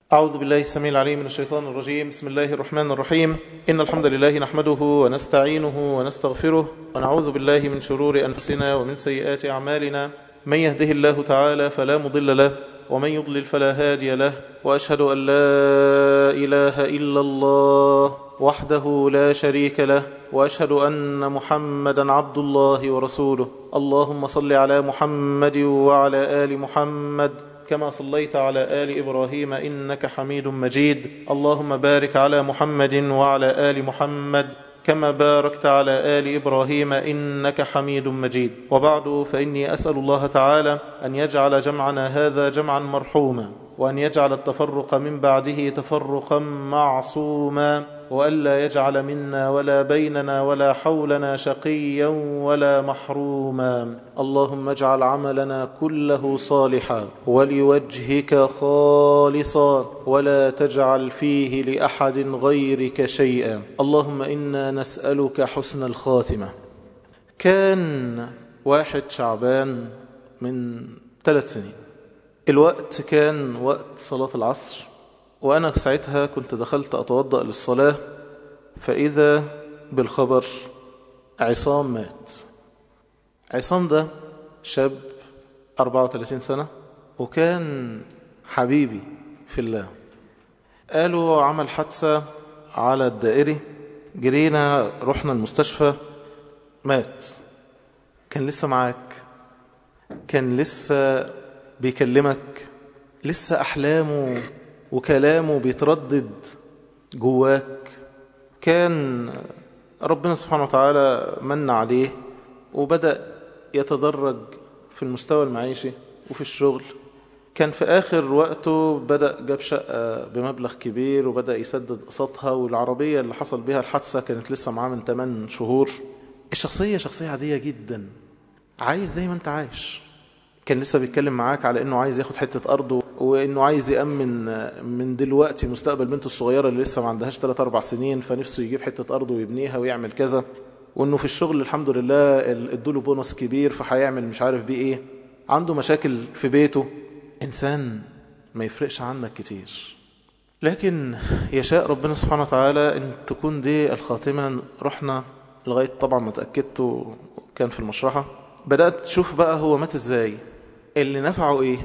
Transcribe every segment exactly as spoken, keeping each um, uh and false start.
أعوذ بالله السميع العليم من الشيطان الرجيم. بسم الله الرحمن الرحيم. إن الحمد لله نحمده ونستعينه ونستغفره ونعوذ بالله من شرور أنفسنا ومن سيئات أعمالنا. من يهده الله تعالى فلا مضل له ومن يضلل فلا هادي له، وأشهد أن لا إله إلا الله وحده لا شريك له، وأشهد أن محمدا عبد الله ورسوله. اللهم صل على محمد وعلى آل محمد كما صليت على آل إبراهيم إنك حميد مجيد. اللهم بارك على محمد وعلى آل محمد كما باركت على آل إبراهيم إنك حميد مجيد. وبعد، فإني أسأل الله تعالى أن يجعل جمعنا هذا جمعا مرحوما، وأن يجعل التفرق من بعده تفرقا معصوما، وألا يجعل منا ولا بيننا ولا حولنا شقيا ولا محروما. اللهم اجعل عملنا كله صالحا ولوجهك خالصا، ولا تجعل فيه لأحد غيرك شيئا. اللهم إنا نسألك حسن الخاتمة. كان واحد شعبان من ثلاث سنين، الوقت كان وقت صلاة العصر، وأنا ساعتها كنت دخلت أتوضأ للصلاة، فإذا بالخبر عصام مات. عصام ده شاب أربعة وثلاثين سنة، وكان حبيبي في الله. قالوا عمل حادثة على الدائري، جرينا رحنا المستشفى، مات. كان لسه معاك، كان لسه بيكلمك، لسه أحلامه وكلامه بيتردد جواك. كان ربنا سبحانه وتعالى من عليه وبدأ يتدرج في المستوى المعيشي وفي الشغل. كان في آخر وقته بدأ جاب شقة بمبلغ كبير وبدأ يسدد قسطها، والعربية اللي حصل بها الحادثة كانت لسه معاه من ثمانية شهور. الشخصية شخصية عادية جدا، عايز زي ما انت عايش. كان لسه بيتكلم معاك على انه عايز ياخد حتة ارضه، وانه عايز يأمن من دلوقتي مستقبل بنته الصغيرة اللي لسه ما عندهاش ثلاث أربع سنين، فنفسه يجيب حتة ارضه ويبنيها ويعمل كذا. وانه في الشغل الحمد لله ادوله بونص كبير فهيعمل مش عارف بيه ايه. عنده مشاكل في بيته. انسان ما يفرقش عنك كتير، لكن يشاء ربنا سبحانه وتعالى ان تكون دي الخاتمة. رحنا لغاية طبعا ما تأكدت وكان في المشرحة، بدأت تشوف بقى هو مات ازاي، اللي نفعه ايه.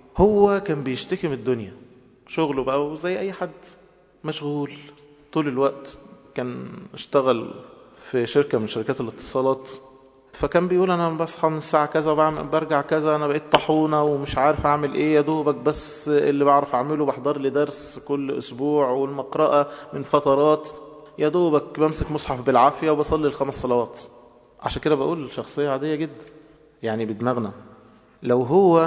هو كان بيشتكي من الدنيا، شغله بقى وزي اي حد مشغول طول الوقت. كان اشتغل في شركة من شركات الاتصالات، فكان بيقول انا بصحى من الساعة كذا وبعمل برجع كذا، انا بقيت طحونة ومش عارف اعمل ايه، يا دوبك بس اللي بعرف اعمله بحضر لي درس كل اسبوع والمقرأة من فترات، يا دوبك بمسك مصحف بالعافية وبصلي الخمس صلوات. عشان كده بقول شخصية عادية جدا يعني بدماغنا. لو هو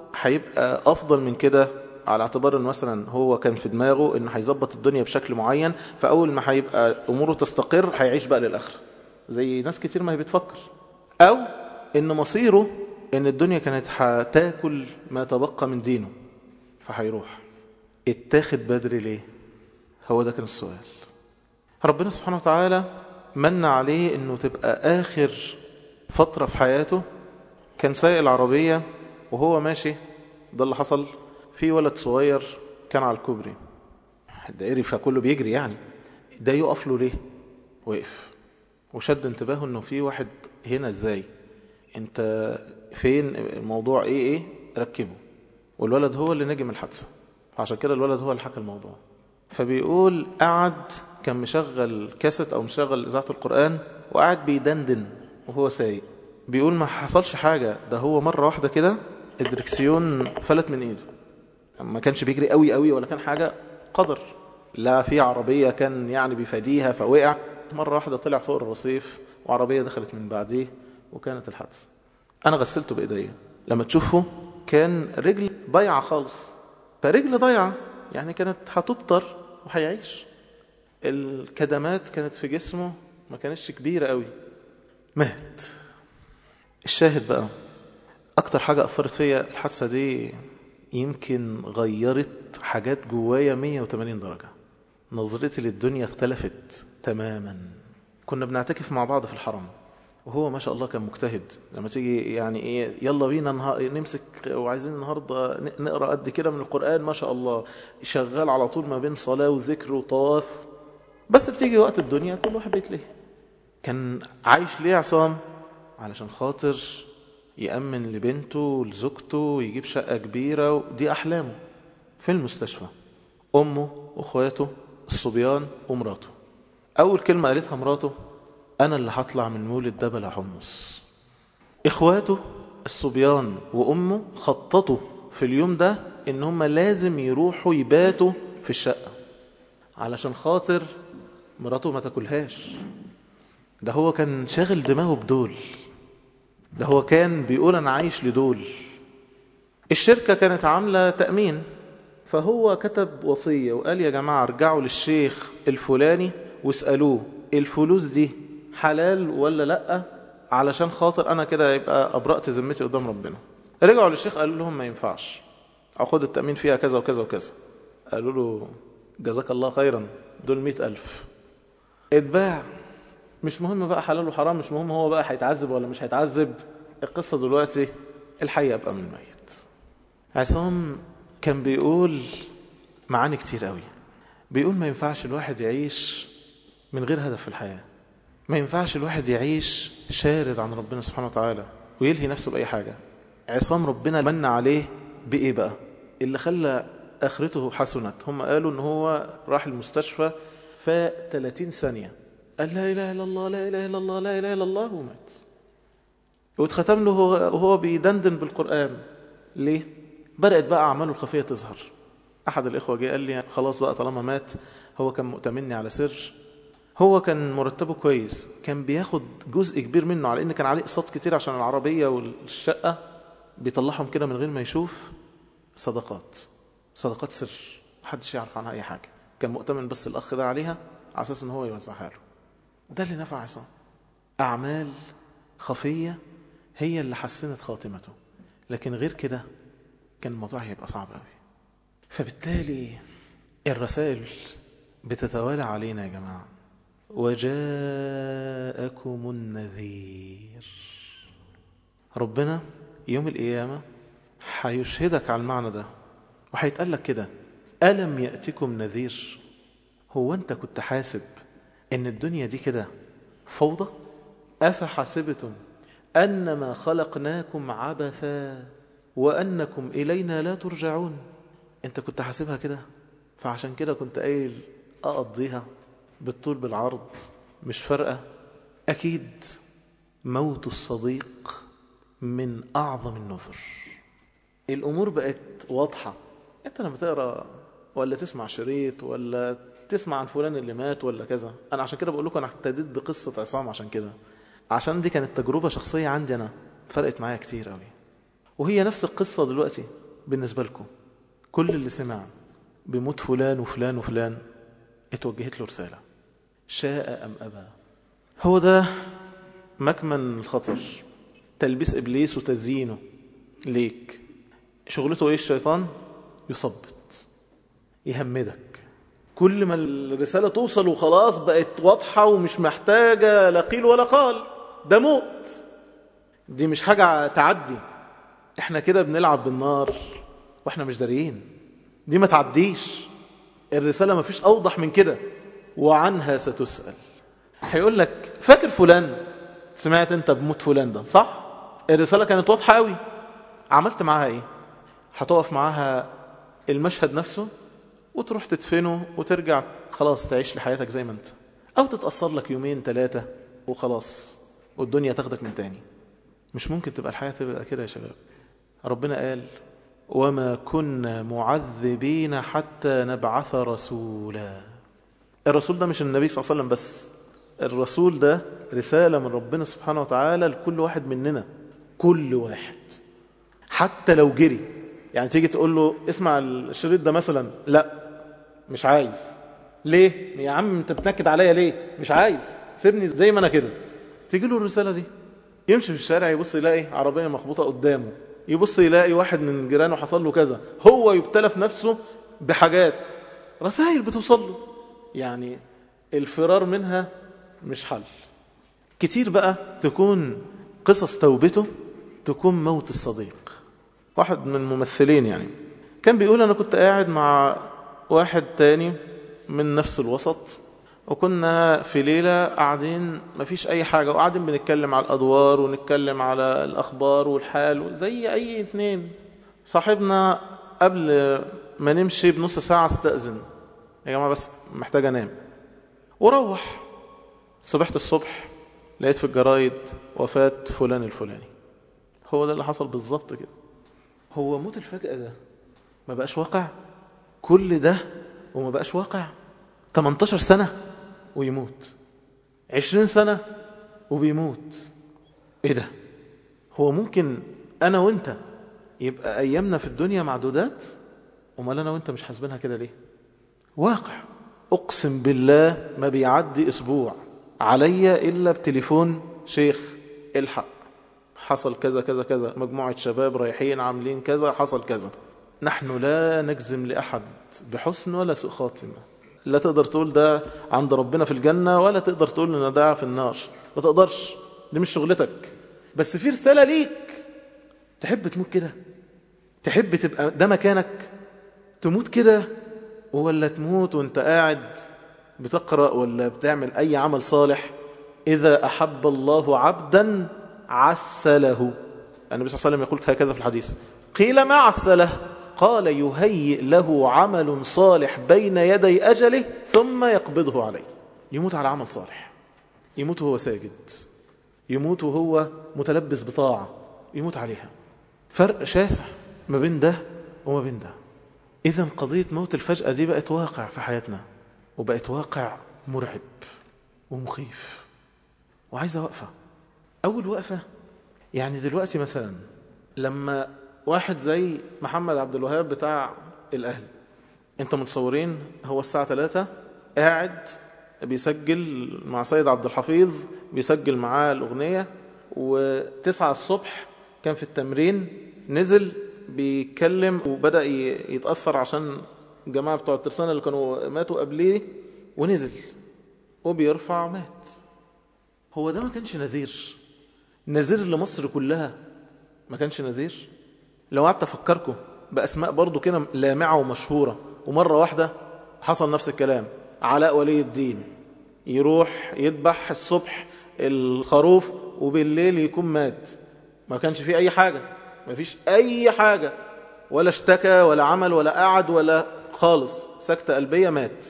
هيبقى أفضل من كده، على اعتبار أنه مثلا هو كان في دماغه أنه هيظبط الدنيا بشكل معين، فأول ما هيبقى أموره تستقر هيعيش بقى للآخرة زي ناس كتير ما هي بتفكر. أو أن مصيره أن الدنيا كانت هتاكل ما تبقى من دينه فهيروح. اتاخد بدري ليه؟ هو ده كان السؤال. ربنا سبحانه وتعالى من عليه أنه تبقى آخر فترة في حياته. كان سايق العربية وهو ماشي، ده اللي حصل. في ولد صغير كان على الكوبري الدائري، فكله بيجري يعني، ده يقف له ليه؟ وقف وشد انتباهه انه في واحد هنا، ازاي انت فين، الموضوع ايه ايه ركبه. والولد هو اللي نجم الحادثة، عشان كده الولد هو اللي حكى الموضوع. فبيقول قعد كان مشغل كاسيت او مشغل اذاعة القرآن وقعد بيدندن وهو سايق. بيقول ما حصلش حاجة، ده هو مرة واحدة كده الدركسيون فلت من ايده. ما كانش بيجري قوي قوي ولا كان حاجة، قدر لا في عربية كان يعني بيفاديها فوقع. مرة واحدة طلع فوق الرصيف وعربية دخلت من بعديه وكانت الحادثة. انا غسلته بايديا. لما تشوفه كان رجل ضيعة خالص، فرجل ضيعة يعني كانت هتبطر وهيعيش. الكدمات كانت في جسمه ما كانتش كبيرة قوي، مات. الشاهد بقى، أكتر حاجة أثرت فيا الحادثة دي، يمكن غيرت حاجات جوايا مية وثمانين درجة. نظرتي للدنيا اختلفت تماما. كنا بنعتكف مع بعض في الحرم، وهو ما شاء الله كان مجتهد. لما تيجي يعني ايه يلا بينا نها... نمسك وعايزين النهارده نقرا قد كده من القرآن، ما شاء الله شغال على طول ما بين صلاة وذكر وطواف. بس بتيجي وقت الدنيا كل واحد بيتلهي. كان عايش ليه عصام؟ علشان خاطر يأمن لبنته ولزوجته ويجيب شقة كبيرة، دي أحلامه. في المستشفى أمه وأخواته الصبيان ومراته، أول كلمة قالتها مراته: أنا اللي هطلع من مولد ده بلا حمص. إخواته الصبيان وأمه خططوا في اليوم ده إن هم لازم يروحوا يباتوا في الشقة علشان خاطر مراته ما تاكلهاش. ده هو كان شاغل دماغه بدول، ده هو كان بيقول أنا عايش لدول. الشركة كانت عاملة تأمين، فهو كتب وصية وقال يا جماعة ارجعوا للشيخ الفلاني واسألوه الفلوس دي حلال ولا لأ، علشان خاطر أنا كده يبقى أبرأت ذمتي قدام ربنا. رجعوا للشيخ قالوا لهم ما ينفعش، عقود التأمين فيها كذا وكذا وكذا. قالوا له جزاك الله خيرا، دول مئة ألف. اتباع. مش مهم بقى حلال وحرام، مش مهم هو بقى هيتعذب ولا مش هيتعذب. القصة دلوقتي الحي أبقى من الميت. عصام كان بيقول معاني كتير قوي. بيقول ما ينفعش الواحد يعيش من غير هدف في الحياة، ما ينفعش الواحد يعيش شارد عن ربنا سبحانه وتعالى ويلهي نفسه بأي حاجة. عصام ربنا من عليه بإيه بقى اللي خلى آخرته حسنت؟ هم قالوا إن هو راح المستشفى في ثلاثين ثانية قال لا إله إلا الله لا إله إلا الله لا إله إلا الله ومات. واتختم له وهو بيدندن بالقرآن. ليه؟ بدأت بقى أعماله الخفية تظهر. أحد الإخوة جاء قال لي خلاص بقى طالما مات، هو كان مؤتمني على سر، هو كان مرتبه كويس، كان بياخد جزء كبير منه على إن كان عليه قسط كتير عشان العربية والشقة، بيطلعهم كده من غير ما يشوف صدقات، صدقات سر محدش يعرف عنها أي حاجة. كان مؤتمن بس الأخ ده عليها على أساس إن هو يوزعها له. ده اللي نفع عصام. أعمال خفية هي اللي حسنت خاتمته، لكن غير كده كان الموضوع هيبقى صعب قوي. فبالتالي الرسائل بتتوالى علينا يا جماعة. وجاءكم النذير. ربنا يوم القيامة هيشهدك على المعنى ده وهيتقال لك كده: ألم يأتكم نذير؟ هو أنت كنت حاسب إن الدنيا دي كده فوضى؟ أفحسبتم أنما خلقناكم عبثا وأنكم إلينا لا ترجعون؟ أنت كنت حاسبها كده؟ فعشان كده كنت قايل أقضيها بالطول بالعرض مش فارقة. أكيد موت الصديق من أعظم النذر. الأمور بقت واضحة. أنت لما تقرأ ولا تسمع شريط ولا تسمع عن فلان اللي مات ولا كذا، أنا عشان كده بقول لكم أنا ابتديت بقصة عصام عشان كده، عشان دي كانت تجربة شخصية عندي أنا فرقت معايا كتير قوي. وهي نفس القصة دلوقتي بالنسبة لكم. كل اللي سمع بموت فلان وفلان وفلان اتوجهت له رسالة، شاء أم أبى. هو ده مكمن الخطر، تلبيس إبليس وتزيينه ليك. شغلته إيه الشيطان؟ يثبط، يهمدك. كل ما الرسالة توصل وخلاص بقت واضحة ومش محتاجة لا قيل ولا قال، ده موت، دي مش حاجة تعدي. احنا كده بنلعب بالنار واحنا مش داريين، دي ما تعديش. الرسالة ما فيش أوضح من كده. وعنها ستسأل. هيقول لك فاكر فلان؟ سمعت انت بموت فلان ده صح؟ الرسالة كانت واضحة قوي، عملت معاها ايه؟ هتقف معاها المشهد نفسه وتروح تدفنه وترجع خلاص تعيش لحياتك زي ما انت، او تتأثر لك يومين ثلاثة وخلاص والدنيا تاخدك من تاني. مش ممكن تبقى الحياة تبقى كده يا شباب. ربنا قال وما كنا معذبين حتى نبعث رسولا. الرسول ده مش النبي صلى الله عليه وسلم بس، الرسول ده رسالة من ربنا سبحانه وتعالى لكل واحد مننا، كل واحد حتى لو جري. يعني تيجي تقول له اسمع الشريط ده مثلا، لا مش عايز. ليه؟ يا عم انت بتنكد عليا ليه؟ مش عايز، سيبني زي ما انا كده. تيجي له الرسالة دي، يمشي في الشارع يبص يلاقي عربية مخبوطة قدامه، يبص يلاقي واحد من جيرانه حصل له كذا، هو يبتلى في نفسه بحاجات، رسائل بتوصل له. يعني الفرار منها مش حل. كتير بقى تكون قصص توبته تكون موت الصديق. واحد من الممثلين يعني كان بيقول أنا كنت قاعد مع واحد تاني من نفس الوسط، وكنا في ليلة قاعدين مفيش أي حاجة، وقاعدين بنتكلم على الأدوار ونتكلم على الأخبار والحال زي أي اتنين. صاحبنا قبل ما نمشي بنص ساعة استأذن، يا جماعة بس محتاج أنام، وروح. صبحت الصبح لقيت في الجرايد وفاة فلان الفلاني. هو ده اللي حصل بالظبط كده. هو موت الفجأة ده ما بقاش واقع؟ كل ده وما بقاش واقع؟ تمنتاشر سنة ويموت، عشرين سنة وبيموت. ايه ده؟ هو ممكن انا وانت يبقى ايامنا في الدنيا معدودات؟ امال انا وانت مش حاسبينها كده ليه؟ واقع. اقسم بالله ما بيعدي اسبوع عليا الا بتليفون شيخ الحق، حصل كذا كذا كذا، مجموعة شباب رايحين عاملين كذا، حصل كذا. نحن لا نجزم لأحد بحسن ولا سوء خاتمة. لا تقدر تقول ده عند ربنا في الجنة، ولا تقدر تقول ان ده في النار. ما تقدرش، دي مش شغلتك. بس في رسالة ليك. تحب تموت كده؟ تحب تبقى ده مكانك؟ تموت كده، ولا تموت وانت قاعد بتقرأ ولا بتعمل أي عمل صالح؟ إذا أحب الله عبدا عسله. النبي صلى الله عليه وسلم يقول هكذا في الحديث. قيل ما عسله؟ قال يهيئ له عمل صالح بين يدي أجله ثم يقبضه عليه. يموت على عمل صالح، يموت وهو ساجد، يموت وهو متلبس بطاعة، يموت عليها. فرق شاسع ما بين ده وما بين ده. إذن قضية موت الفجأة دي بقت واقع في حياتنا، وبقت واقع مرعب ومخيف، وعايزة وقفة. أول وقفة يعني دلوقتي مثلا لما واحد زي محمد عبد الوهاب بتاع الأهلي، انت متصورين هو الساعة ثلاثة قاعد بيسجل مع سيد عبد الحفيظ، بيسجل معاه الأغنية، وتسعة الصبح كان في التمرين، نزل بيتكلم وبدأ يتأثر عشان الجماعة بتوع الترسانة اللي كانوا ماتوا قبليه، ونزل وبيرفع مات. هو ده ما كانش نذير؟ نذير لمصر كلها ما كانش نذير؟ لو قعدت أفكركم بأسماء برضو كده لامعة ومشهورة، ومرة واحدة حصل نفس الكلام. علاء ولي الدين يروح يذبح الصبح الخروف وبالليل يكون مات. ما كانش فيه أي حاجة، ما فيش أي حاجة، ولا اشتكى ولا عمل ولا قعد ولا خالص، سكتة قلبية مات.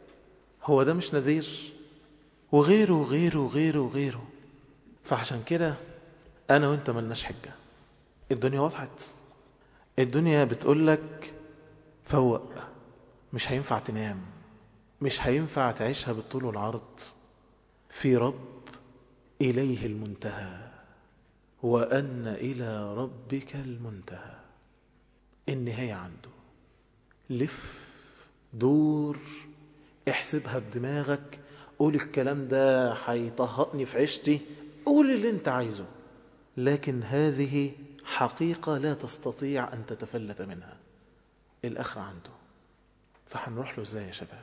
هو ده مش نذير؟ وغيره وغيره وغيره وغيره. فعشان كده أنا وإنت ملناش حجة. الدنيا وضحت، الدنيا بتقول لك فوق، مش هينفع تنام، مش هينفع تعيشها بالطول والعرض. في رب إليه المنتهى، وأن إلى ربك المنتهى. النهاية عنده. لف دور، احسبها بدماغك، قول الكلام ده هيطهقني في عيشتي، قول اللي انت عايزه، لكن هذه حقيقة لا تستطيع أن تتفلت منها. الآخر عنده. فهنروح له ازاي يا شباب؟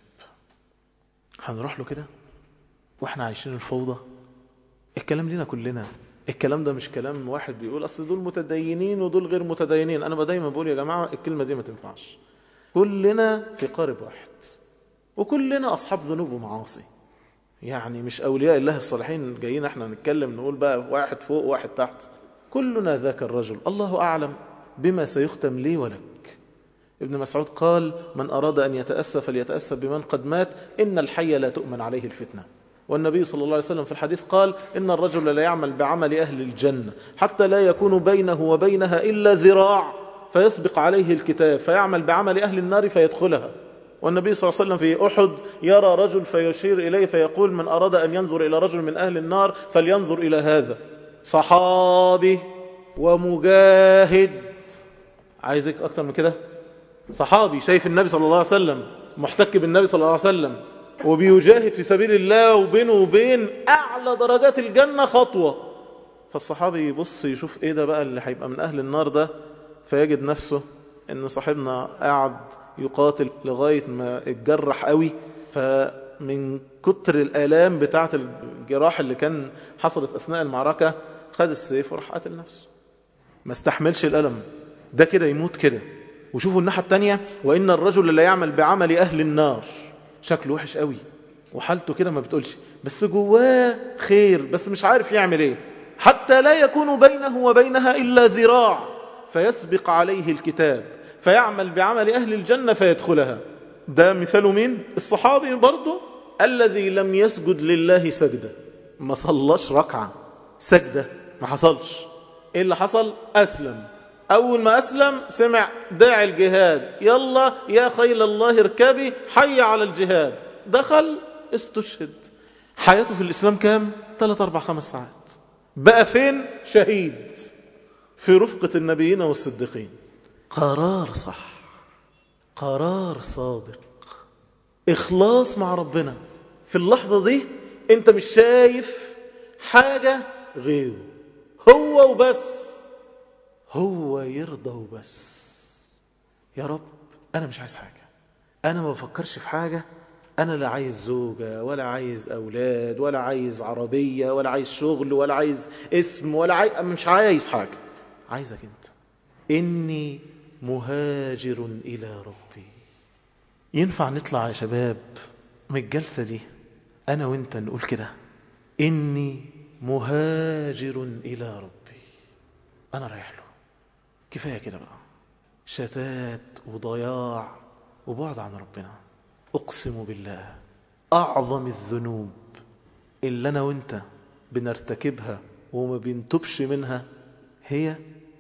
هنروح له كده واحنا عايشين الفوضى؟ الكلام لنا كلنا. الكلام ده مش كلام واحد بيقول أصل دول متدينين ودول غير متدينين. أنا دايما بقول يا جماعة الكلمة دي ما تنفعش. كلنا في قارب واحد، وكلنا أصحاب ذنوب ومعاصي. يعني مش أولياء الله الصالحين جايين احنا نتكلم نقول بقى واحد فوق واحد تحت. كلنا ذاك الرجل، الله أعلم بما سيختم لي ولك. ابن مسعود قال من أراد أن يتأسى فليتأسى بمن قد مات، إن الحي لا تؤمن عليه الفتنة. والنبي صلى الله عليه وسلم في الحديث قال إن الرجل لا يعمل بعمل أهل الجنة حتى لا يكون بينه وبينها إلا ذراع فيسبق عليه الكتاب فيعمل بعمل أهل النار فيدخلها. والنبي صلى الله عليه وسلم في أحد يرى رجل فيشير إليه فيقول من أراد أن ينظر إلى رجل من أهل النار فلينظر إلى هذا. صحابي ومجاهد. عايزك أكتر من كده؟ صحابي شايف النبي صلى الله عليه وسلم، محتك بالنبي صلى الله عليه وسلم، وبيجاهد في سبيل الله، وبينه وبين أعلى درجات الجنة خطوة. فالصحابي يبص يشوف إيه ده بقى اللي هيبقى من أهل النار ده، فيجد نفسه إن صاحبنا قاعد يقاتل لغاية ما اتجرح قوي، من كتر الآلام بتاعة الجراح اللي كان حصلت أثناء المعركة خد السيف وراح قتل نفسه، ما استحملش الألم ده، كده يموت كده. وشوفوا الناحية التانية، وإن الرجل لا يعمل بعمل أهل النار، شكله وحش قوي وحالته كده ما بتقولش، بس جواه خير، بس مش عارف يعمل ايه، حتى لا يكون بينه وبينها إلا ذراع فيسبق عليه الكتاب فيعمل بعمل أهل الجنة فيدخلها. ده مثاله مين؟ الصحابي برضه الذي لم يسجد لله سجدة، ما صلش ركعة، سجدة ما حصلش. ايه اللي حصل؟ أسلم. أول ما أسلم سمع داعي الجهاد، يلا يا خيل الله اركبي، حي على الجهاد، دخل استشهد. حياته في الإسلام كام؟ ثلاث أربع خمس ساعات. بقى فين؟ شهيد في رفقة النبيين والصديقين. قرار صح، قرار صادق، إخلاص مع ربنا. في اللحظة دي أنت مش شايف حاجة غيره، هو وبس، هو يرضى وبس. يا رب أنا مش عايز حاجة، أنا ما بفكرش في حاجة، أنا لا عايز زوجة ولا عايز أولاد ولا عايز عربية ولا عايز شغل ولا عايز اسم ولا عايز، مش عايز حاجة، عايزك أنت. إني مهاجر إلى ربي. ينفع نطلع يا شباب من الجلسة دي أنا وإنت نقول كده، إني مهاجر إلى ربي، أنا رايح له. كفاية كده بقى، شتات وضياع وبعد عن ربنا. أقسم بالله أعظم الذنوب اللي أنا وإنت بنرتكبها وما بنتوبش منها هي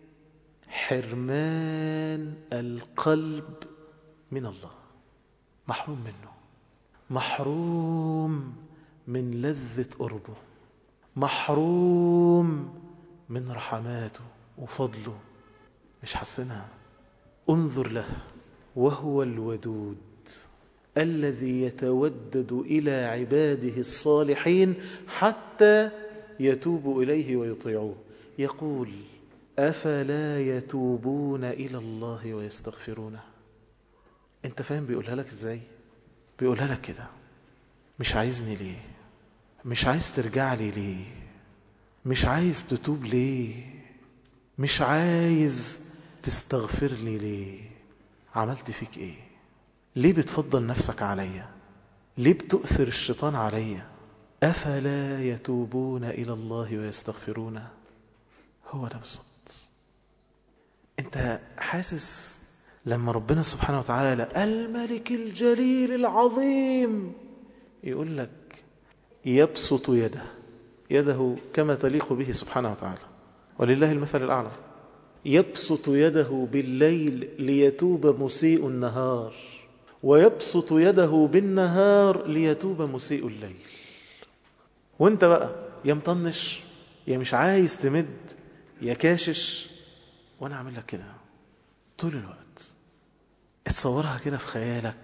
حرمان القلب من الله. محروم منه، محروم من لذة قربه، محروم من رحماته وفضله، مش حسنها. انظر له وهو الودود الذي يتودد إلى عباده الصالحين حتى يتوبوا إليه ويطيعوه. يقول أفلا يتوبون إلى الله ويستغفرونه. انت فاهم بيقولها لك ازاي؟ بيقولها لك كده، مش عايزني ليه؟ مش عايز ترجع لي ليه؟ مش عايز تتوب ليه؟ مش عايز تستغفر لي ليه؟ عملت فيك ايه؟ ليه بتفضل نفسك عليا؟ ليه بتؤثر الشيطان عليا؟ أفلا يتوبون إلى الله ويستغفرونه. هو ده بالظبط. انت حاسس لما ربنا سبحانه وتعالى الملك الجليل العظيم يقول لك يبسط يده، يده كما تليق به سبحانه وتعالى، ولله المثل الأعلى، يبسط يده بالليل ليتوب مسيء النهار، ويبسط يده بالنهار ليتوب مسيء الليل. وانت بقى يا مطنش يا مش عايز تمد يا كاشش، وانا اعمل لك كده طول الوقت. اتصورها كده في خيالك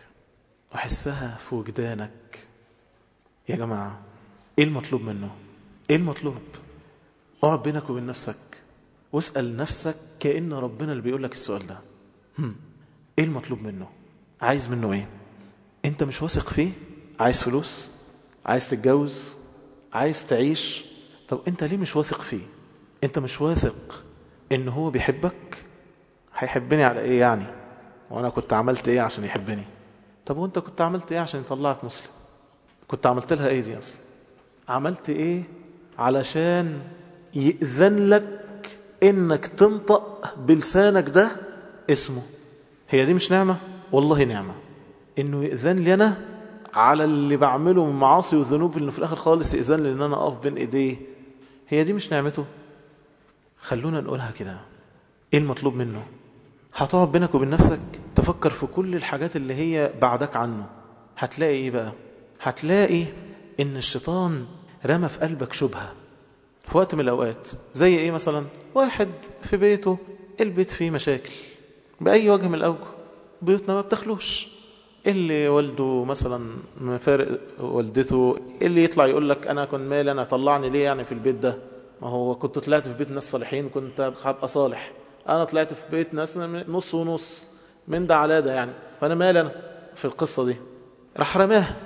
وحسها في وجدانك. يا جماعة ايه المطلوب منه؟ ايه المطلوب؟ اقعد بينك وبين نفسك واسأل نفسك كأن ربنا اللي بيقول لك السؤال ده. هم. ايه المطلوب منه؟ عايز منه ايه؟ انت مش واثق فيه؟ عايز فلوس؟ عايز تتجوز؟ عايز تعيش؟ طب انت ليه مش واثق فيه؟ انت مش واثق ان هو بيحبك؟ هيحبني على ايه يعني؟ وانا كنت عملت ايه عشان يحبني؟ طب وانت كنت عملت ايه عشان يطلعك مسلم؟ كنت عملت لها ايه دي اصلا؟ عملت ايه علشان يأذن لك انك تنطق بلسانك ده اسمه؟ هي دي مش نعمة؟ والله نعمة انه يأذن لي انا على اللي بعمله من معاصي وذنوب، انه في الاخر خالص يأذن لي ان انا اقف بين ايديه. هي دي مش نعمته؟ خلونا نقولها كده. ايه المطلوب منه؟ هتقعد بينك وبين نفسك تفكر في كل الحاجات اللي هي بعدك عنه. هتلاقي ايه بقى؟ هتلاقي ان الشيطان رمى في قلبك شبهة في وقت من الاوقات. زي ايه مثلا؟ واحد في بيته البيت فيه مشاكل بأي وجه من الاوجه، بيوتنا ما بتخلوش، اللي والده مثلا مفارق والدته، اللي يطلع يقول لك انا كنت مالي، انا طلعني ليه يعني في البيت ده؟ ما هو كنت طلعت في بيت ناس صالحين كنت هبقى صالح، انا طلعت في بيت ناس نص ونص من ده على ده يعني، فانا مالي انا في القصة دي؟ راح رماها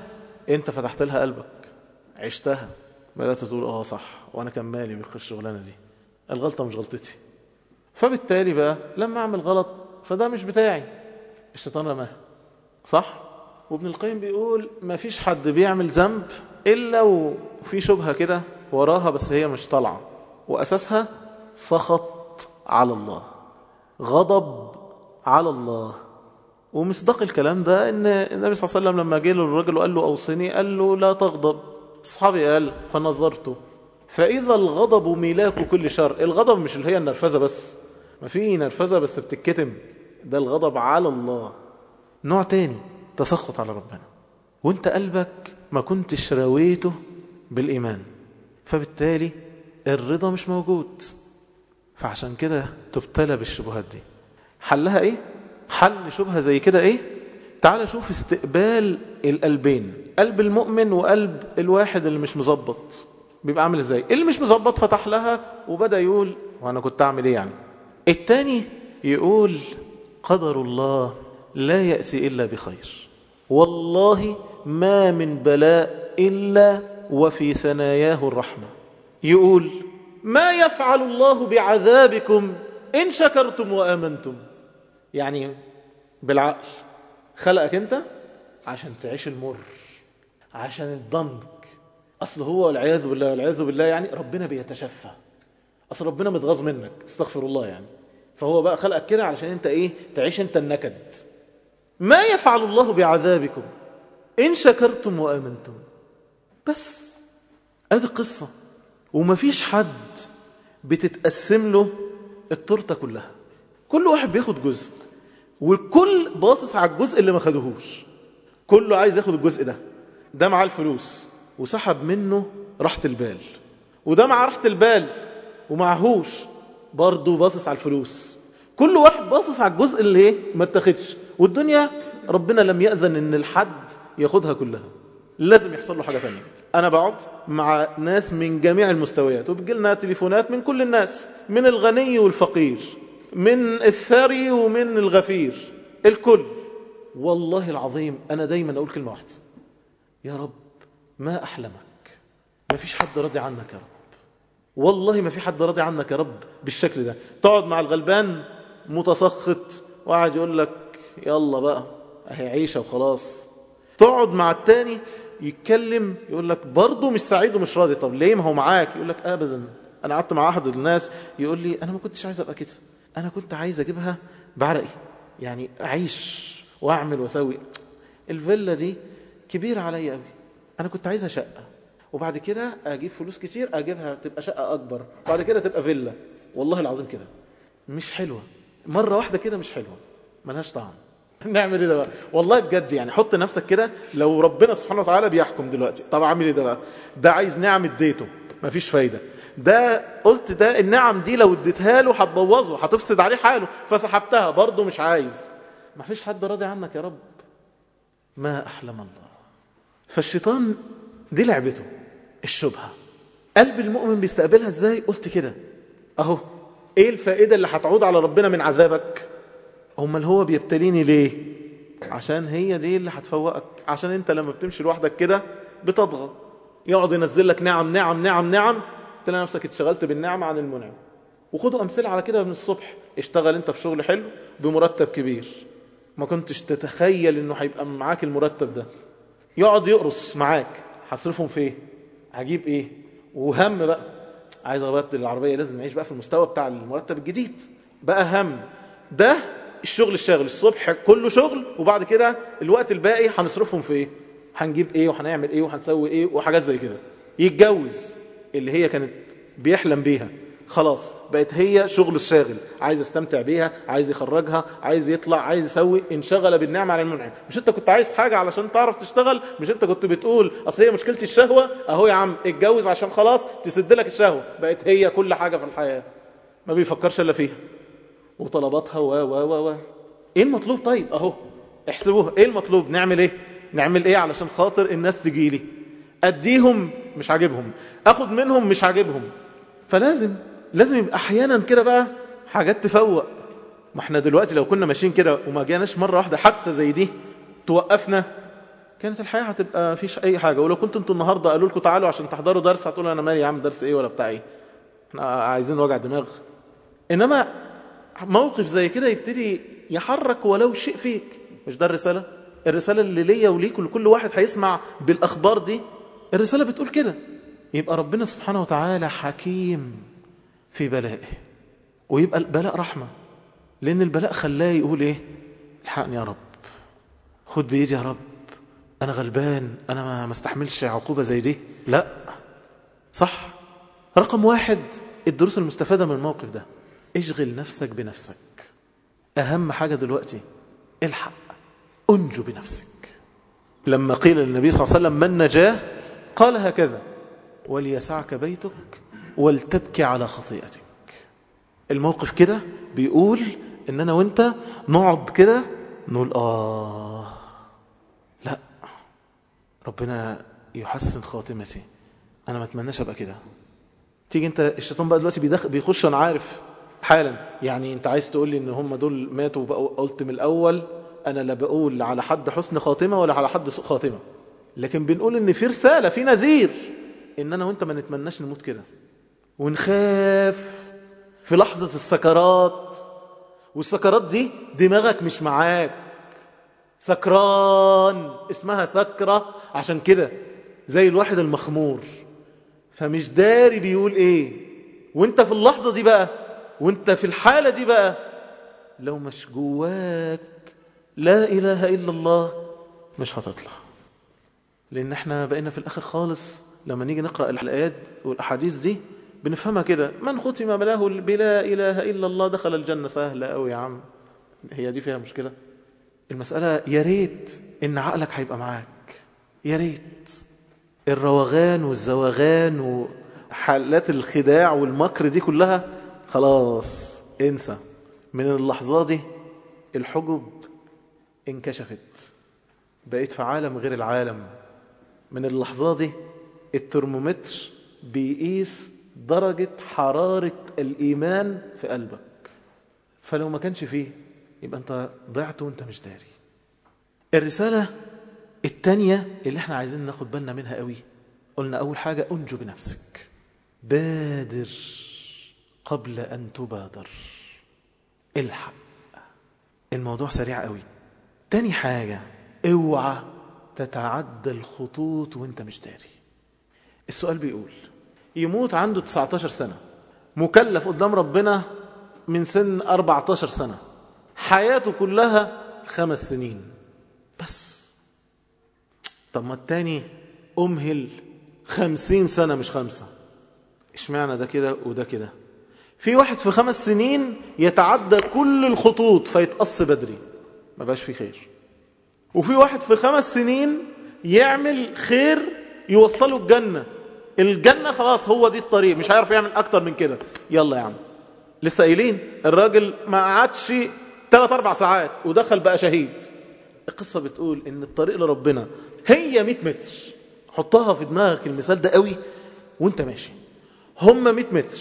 انت فتحت لها قلبك، عشتها، بدأت تقول اه صح، وانا كان مالي بالشغلانة دي، الغلطة مش غلطتي. فبالتالي بقى لما اعمل غلط فده مش بتاعي، الشيطان رماه. صح؟ وابن القيم بيقول ما فيش حد بيعمل ذنب إلا وفي شبهة كده وراها، بس هي مش طالعة، وأساسها سخط على الله، غضب على الله. ومصداق الكلام ده ان النبي صلى الله عليه وسلم لما جه له الرجل وقال له أوصني، قال له لا تغضب. أصحابي قال فنظرته فإذا الغضب ميلاك كل شر. الغضب مش اللي هي النرفزة بس، ما في نرفزة بس بتتكتم، ده الغضب على الله، نوع تاني، تسخط على ربنا، وانت قلبك ما كنتش راويته بالإيمان، فبالتالي الرضا مش موجود. فعشان كده تبتلى بالشبهات دي. حلها ايه؟ حل شبهة زي كده ايه؟ تعال شوف استقبال القلبين، قلب المؤمن وقلب الواحد اللي مش مظبط بيبقى عامل ازاي. اللي مش مظبط فتح لها وبدأ يقول وانا كنت اعمل ايه يعني. التاني يقول قدر الله لا يأتي إلا بخير، والله ما من بلاء إلا وفي ثناياه الرحمة. يقول ما يفعل الله بعذابكم إن شكرتم وآمنتم. يعني بالعقل خلقك أنت عشان تعيش المر، عشان الضنك. أصل هو العياذ بالله والعياذ بالله يعني ربنا بيتشفى، أصل ربنا متغاظ منك، استغفر الله يعني. فهو بقى خلقك كده علشان أنت إيه؟ تعيش أنت النكد. ما يفعل الله بعذابكم إن شكرتم وآمنتم. بس هذه قصة، ومفيش حد بتتقسم له التورته كلها، كل واحد بياخد جزء، والكل باصص على الجزء اللي ما خدهوش، كله عايز ياخد الجزء ده. ده معاه الفلوس وسحب منه راحة البال، وده معاه راحة البال ومعهوش برضه باصص على الفلوس. كل واحد باصص على الجزء اللي ايه ما اتخدش، والدنيا ربنا لم يأذن ان الحد ياخدها كلها، لازم يحصل له حاجة تانية. انا بقعد مع ناس من جميع المستويات، وبيجي لنا تليفونات من كل الناس، من الغني والفقير، من الثري ومن الغفير، الكل. والله العظيم انا دايما اقول كلمة واحدة، يا رب ما احلمك، ما فيش حد راضي عنك يا رب، والله ما في حد راضي عنك يا رب بالشكل ده. تقعد مع الغلبان متسخط وقاعد يقول لك يلا بقى اهي عيشة وخلاص، تقعد مع التاني يتكلم يقول لك برضه مش سعيد ومش راضي. طب ليه؟ ما هو معاك. يقول لك ابدا، انا قعدت مع احد الناس يقول لي انا ما كنتش عايز ابقى كده، انا كنت عايز اجيبها بعرقي، يعني اعيش واعمل واسوي. الفيلا دي كبيرة عليا قوي، انا كنت عايزها شقة، وبعد كده اجيب فلوس كتير اجيبها تبقى شقة اكبر، بعد كده تبقى فيلا. والله العظيم كده مش حلوة، مرة واحدة كده مش حلوة، ملهاش طعم. نعمل ايه ده بقى؟ والله بجد يعني حط نفسك كده، لو ربنا سبحانه وتعالى بيحكم دلوقتي، طب عامل ايه ده بقى؟ ده عايز نعم اديته مفيش فايدة، ده قلت ده النعم دي لو اديتها له هتبوظه، هتفسد عليه حاله، فسحبتها برضه مش عايز. مفيش حد راضي عنك يا رب، ما احلم الله. فالشيطان دي لعبته، الشبهة. قلب المؤمن بيستقبلها ازاي؟ قلت كده اهو. ايه الفائدة اللي هتعود على ربنا من عذابك؟ امال هو بيبتليني ليه؟ عشان هي دي اللي هتفوقك، عشان انت لما بتمشي لوحدك كده بتضغط، يقعد ينزل لك نعم نعم نعم نعم، تلاقي نفسك اتشغلت بالنعمة عن المنعم. وخدوا امثله على كده من الصبح. اشتغل انت في شغل حلو بمرتب كبير، ما كنتش تتخيل انه هيبقى معاك المرتب ده، يقعد يقرص معاك، هصرفهم في ايه؟ هجيب ايه؟ وهم بقى عايز ابدل العربيه، لازم نعيش بقى في المستوى بتاع المرتب الجديد، بقى هم. ده الشغل الشاغل الصبح كله شغل، وبعد كده الوقت الباقي هنصرفهم في ايه؟ هنجيب ايه وهنعمل ايه وهنسوي ايه وحاجات زي كده. يتجوز اللي هي كانت بيحلم بيها، خلاص بقت هي شغل الشاغل، عايز استمتع بيها، عايز يخرجها، عايز يطلع، عايز يسوي، انشغل بالنعمة على المنعم. مش انت كنت عايز حاجة علشان تعرف تشتغل؟ مش انت كنت بتقول اصل هي مشكلتي الشهوة؟ اهو يا عم اتجوز عشان خلاص تسد لك الشهوة، بقت هي كل حاجة في الحياة، ما بيفكرش الا فيها وطلباتها و و و و ايه المطلوب؟ طيب اهو احسبوها، ايه المطلوب؟ نعمل ايه؟ نعمل ايه علشان خاطر الناس تجيلي؟ اديهم مش عاجبهم، اخد منهم مش عاجبهم. فلازم لازم يبقى احيانا كده بقى حاجات تفوق. ما احنا دلوقتي لو كنا ماشيين كده وما جاناش مرة واحدة حادثة زي دي توقفنا، كانت الحياة هتبقى فيش أي حاجة. ولو كنت انتوا النهاردة قالوا لكم تعالوا عشان تحضروا درس، هتقولوا أنا مالي يا عم درس إيه ولا بتاع إيه، احنا عايزين وجع دماغ. إنما موقف زي كده يبتدي يحرك ولو شيء فيك. مش ده الرسالة؟ الرسالة اللي ليا وليك ولكل واحد هيسمع بالأخبار دي، الرسالة بتقول كده. يبقى ربنا سبحانه وتعالى حكيم في بلائه، ويبقى البلاء رحمة، لأن البلاء خلاه يقول إيه؟ الحقني يا رب، خد بإيدي يا رب، أنا غلبان، أنا ما مستحملش عقوبة زي دي. لا صح. رقم واحد الدروس المستفادة من الموقف ده، اشغل نفسك بنفسك. أهم حاجة دلوقتي الحق، أنجو بنفسك. لما قيل للنبي صلى الله عليه وسلم من نجاه قال هكذا: وليسعك بيتك ولتبكي على خطيئتك. الموقف كده بيقول إن أنا وإنت نقعد كده نقول آه لا ربنا يحسن خاتمتي، أنا ما أتمناش أبقى كده. تيجي أنت الشيطان بقى دلوقتي بيدخل بيخش، أنا عارف حالا، يعني أنت عايز تقول لي إن هم دول ماتوا وبقوا، قلت من الأول أنا لا بقول على حد حسن خاتمة ولا على حد سوء خاتمة، لكن بنقول إن في رسالة، في نذير، إن أنا وإنت ما نتمناش نموت كده، ونخاف في لحظة السكرات. والسكرات دي دماغك مش معاك، سكران، اسمها سكرة عشان كده، زي الواحد المخمور، فمش داري بيقول ايه. وانت في اللحظة دي بقى، وانت في الحالة دي بقى، لو مش جواك لا إله إلا الله مش هتطلع. لأن احنا بقينا في الآخر خالص لما نيجي نقرأ الآيات والأحاديث دي بنفهمها كده: من ختم له بلا إله إلا الله دخل الجنة. سهلة أوي يا عم، هي دي فيها مشكلة؟ المسألة يا ريت إن عقلك هيبقى معاك، يا ريت. الروغان والزوغان وحالات الخداع والمكر دي كلها خلاص انسى. من اللحظة دي الحجب انكشفت، بقيت في عالم غير العالم. من اللحظة دي الترمومتر بيقيس درجة حرارة الإيمان في قلبك، فلو ما كانش فيه يبقى أنت ضعت وأنت مش داري. الرسالة التانية اللي احنا عايزين ناخد بالنا منها قوي، قلنا أول حاجة أنجو بنفسك، بادر قبل أن تبادر، الحق، الموضوع سريع قوي. تاني حاجة اوعى تتعدى الخطوط وانت مش داري. السؤال بيقول يموت عنده تسعة عشر سنة، مكلف قدام ربنا من سن أربعة عشر سنة، حياته كلها خمس سنين بس. طب ما التاني أمهل خمسين سنة مش خمسة، اشمعنى ده كده وده كده؟ في واحد في خمس سنين يتعدى كل الخطوط فيتقص بدري ما بقاش فيه خير، وفي واحد في خمس سنين يعمل خير يوصله الجنة. الجنة خلاص هو دي الطريق، مش هيعرف يعمل أكتر من كده. يلا يا عم، لسه قايلين الراجل ما قعدش ثلاث أربع ساعات ودخل بقى شهيد. القصة بتقول إن الطريق لربنا هي مئة متر، حطها في دماغك المثال ده قوي وانت ماشي. هم مئة متر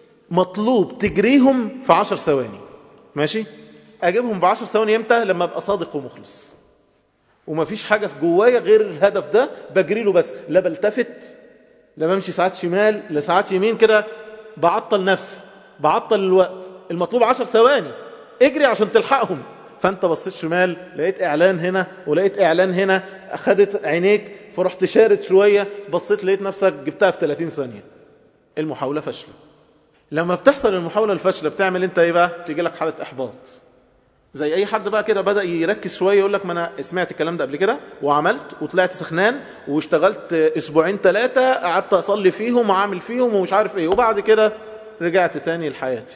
مطلوب تجريهم في عشر ثواني، ماشي؟ أجيبهم بعشر ثواني امتى؟ لما أبقى صادق ومخلص وما فيش حاجة في جوايا غير الهدف ده بجري له بس، لا بلتفت، لا بمشي ساعات شمال لا ساعات يمين كده، بعطل نفسي، بعطل الوقت. المطلوب عشر ثواني، اجري عشان تلحقهم. فانت بصيت شمال لقيت اعلان هنا ولقيت اعلان هنا، اخدت عينيك فرحت شارد شوية، بصيت لقيت نفسك جبتها في ثلاثين ثانية. المحاولة فاشلة. لما بتحصل المحاولة الفاشلة بتعمل انت ايه بقى؟ تيجي لك حالة احباط، زي اي حد بقى كده بدأ يركز شوية يقول لك ما انا سمعت الكلام ده قبل كده وعملت وطلعت سخنان واشتغلت اسبوعين ثلاثة قعدت اصلي فيهم وعامل فيهم ومش عارف ايه، وبعد كده رجعت تاني لحياتي.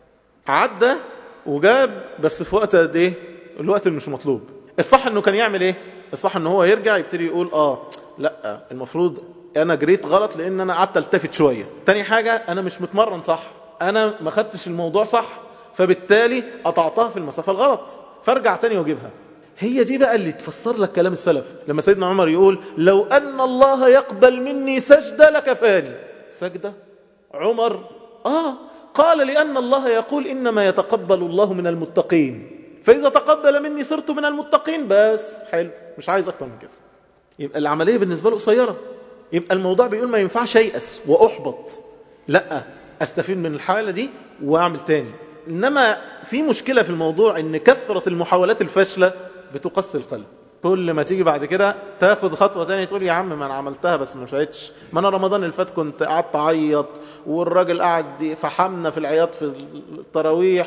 عدى وجاب بس في وقت قد ايه؟ الوقت اللي مش مطلوب. الصح انه كان يعمل ايه؟ الصح انه هو يرجع يبتدي يقول اه لا المفروض انا جريت غلط لان انا قعدت التفت شوية. تاني حاجة انا مش متمرن صح، انا ما خدتش الموضوع صح، فبالتالي قطعتها في المسافة الغلط، فارجع تاني واجيبها. هي دي بقى اللي تفسر لك كلام السلف لما سيدنا عمر يقول لو أن الله يقبل مني سجدة لكفاني. سجدة عمر آه قال لأن الله يقول إنما يتقبل الله من المتقين، فإذا تقبل مني صرت من المتقين. بس حلو، مش عايز أكتر من كده. يبقى العملية بالنسبة له قصيرة. يبقى الموضوع بيقول ما ينفعش ييأس وأحبط، لا، أستفيد من الحالة دي وأعمل تاني. إنما في مشكلة في الموضوع إن كثرة المحاولات الفاشلة بتقسي القلب. كل ما تيجي بعد كده تاخد خطوة تانية تقول يا عم ما أنا عملتها بس ما نفعتش، ما أنا رمضان اللي فات كنت قعدت أعيط والراجل قعد فحمنا في العياط في التراويح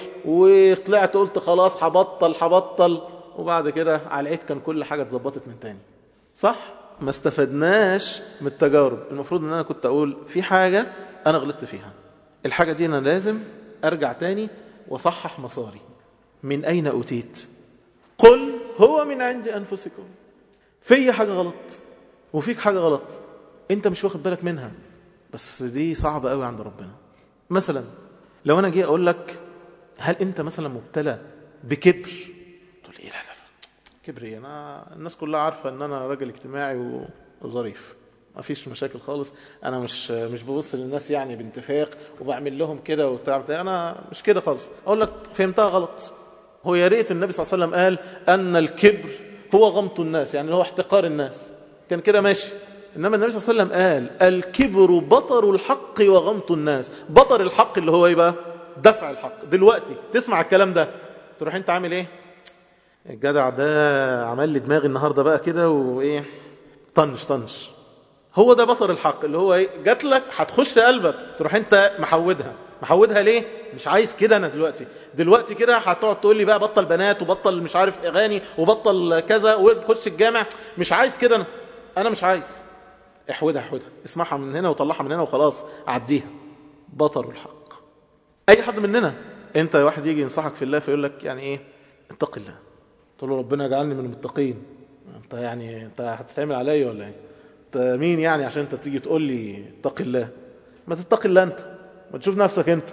وطلعت قلت خلاص هبطل هبطل، وبعد كده على العيد كان كل حاجة اتظبطت من تاني. صح؟ ما استفدناش من التجارب. المفروض ان انا كنت اقول في حاجة انا غلطت فيها، الحاجة دي انا لازم ارجع تاني وصحح مساري. من اين اوتيت؟ قل هو من عند انفسكم. في حاجة غلط وفيك حاجة غلط انت مش واخد بالك منها، بس دي صعبة قوي عند ربنا. مثلا لو انا جي اقول لك هل انت مثلا مبتلى بكبر؟ تقول لي لا لا لا كبر ايه، انا الناس كلها عارفة ان انا راجل اجتماعي وظريف، ما فيش مشاكل خالص، انا مش مش ببص للناس يعني بانتفاق وبعمل لهم كده وبتاع، انا مش كده خالص. اقول لك فهمتها غلط. هو يا ريت النبي صلى الله عليه وسلم قال ان الكبر هو غمط الناس، يعني هو احتقار الناس، كان كده ماشي. انما النبي صلى الله عليه وسلم قال الكبر بطر الحق وغمط الناس. بطر الحق اللي هو ايه بقى؟ دفع الحق. دلوقتي تسمع الكلام ده تروح انت عامل ايه؟ الجدع ده عمل لي دماغي النهارده بقى كده وايه، طنش طنش. هو ده بطر الحق اللي هو ايه؟ جات لك هتخش قلبك، تروح انت محودها. محودها ليه؟ مش عايز كده. انا دلوقتي دلوقتي كده هتقعد تقول لي بقى بطل بنات وبطل مش عارف اغاني وبطل كذا وخش الجامع، مش عايز كده. انا انا مش عايز. احودها احودها، اسمعها من هنا وطلعها من هنا وخلاص، عديها. بطر الحق. اي حد مننا، انت واحد يجي ينصحك في الله فيقول لك يعني ايه؟ اتق الله. تقول له ربنا يجعلني من المتقين. انت يعني انت هتتعمل عليا ولا ايه؟ انت مين يعني عشان انت تيجي تقول لي اتق الله؟ ما تتقي الله انت، ما تشوف نفسك انت.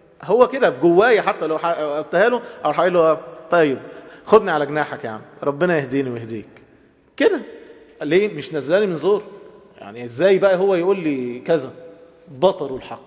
هو كده بجوايا، حتى لو قلتها له او هقول له طيب خدني على جناحك يا عم، ربنا يهديني ويهديك كده. ليه مش نزلاني من زور؟ يعني ازاي بقى هو يقول لي كذا؟ بطر الحق.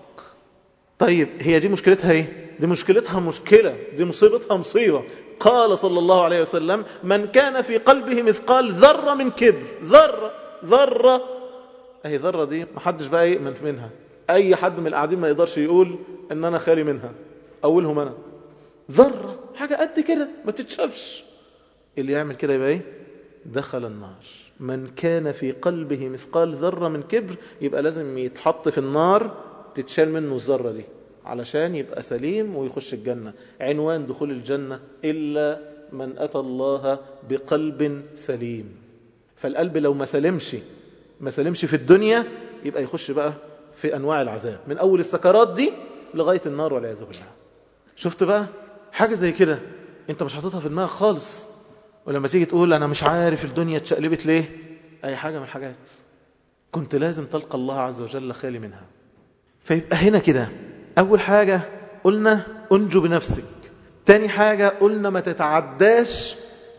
طيب هي دي مشكلتها ايه؟ دي مشكلتها مشكلة، دي مصيبتها مصيبة. قال صلى الله عليه وسلم من كان في قلبه مثقال ذرة من كبر. ذرة ذرة اهي ذرة دي محدش بقى يؤمن منها. اي حد من القاعدين ما يقدرش يقول ان انا خالي منها، اولهم انا. ذرة حاجة قد كده ما تتشافش، اللي يعمل كده يبقى ايه؟ دخل النار. من كان في قلبه مثقال ذرة من كبر، يبقى لازم يتحط في النار تتشال منه الذرة دي علشان يبقى سليم ويخش الجنة. عنوان دخول الجنة إلا من أتى الله بقلب سليم. فالقلب لو ما سلمش ما سلمش في الدنيا، يبقى يخش بقى في أنواع العذاب من أول السكرات دي لغاية النار والعياذ بالله. شفت بقى حاجة زي كده انت مش حاططها في دماغك خالص، ولما تيجي تقول أنا مش عارف الدنيا اتشقلبت ليه، أي حاجة من الحاجات كنت لازم تلقى الله عز وجل خالي منها. فيبقى هنا كده أول حاجة قلنا أنجو بنفسك. تاني حاجة قلنا ما تتعداش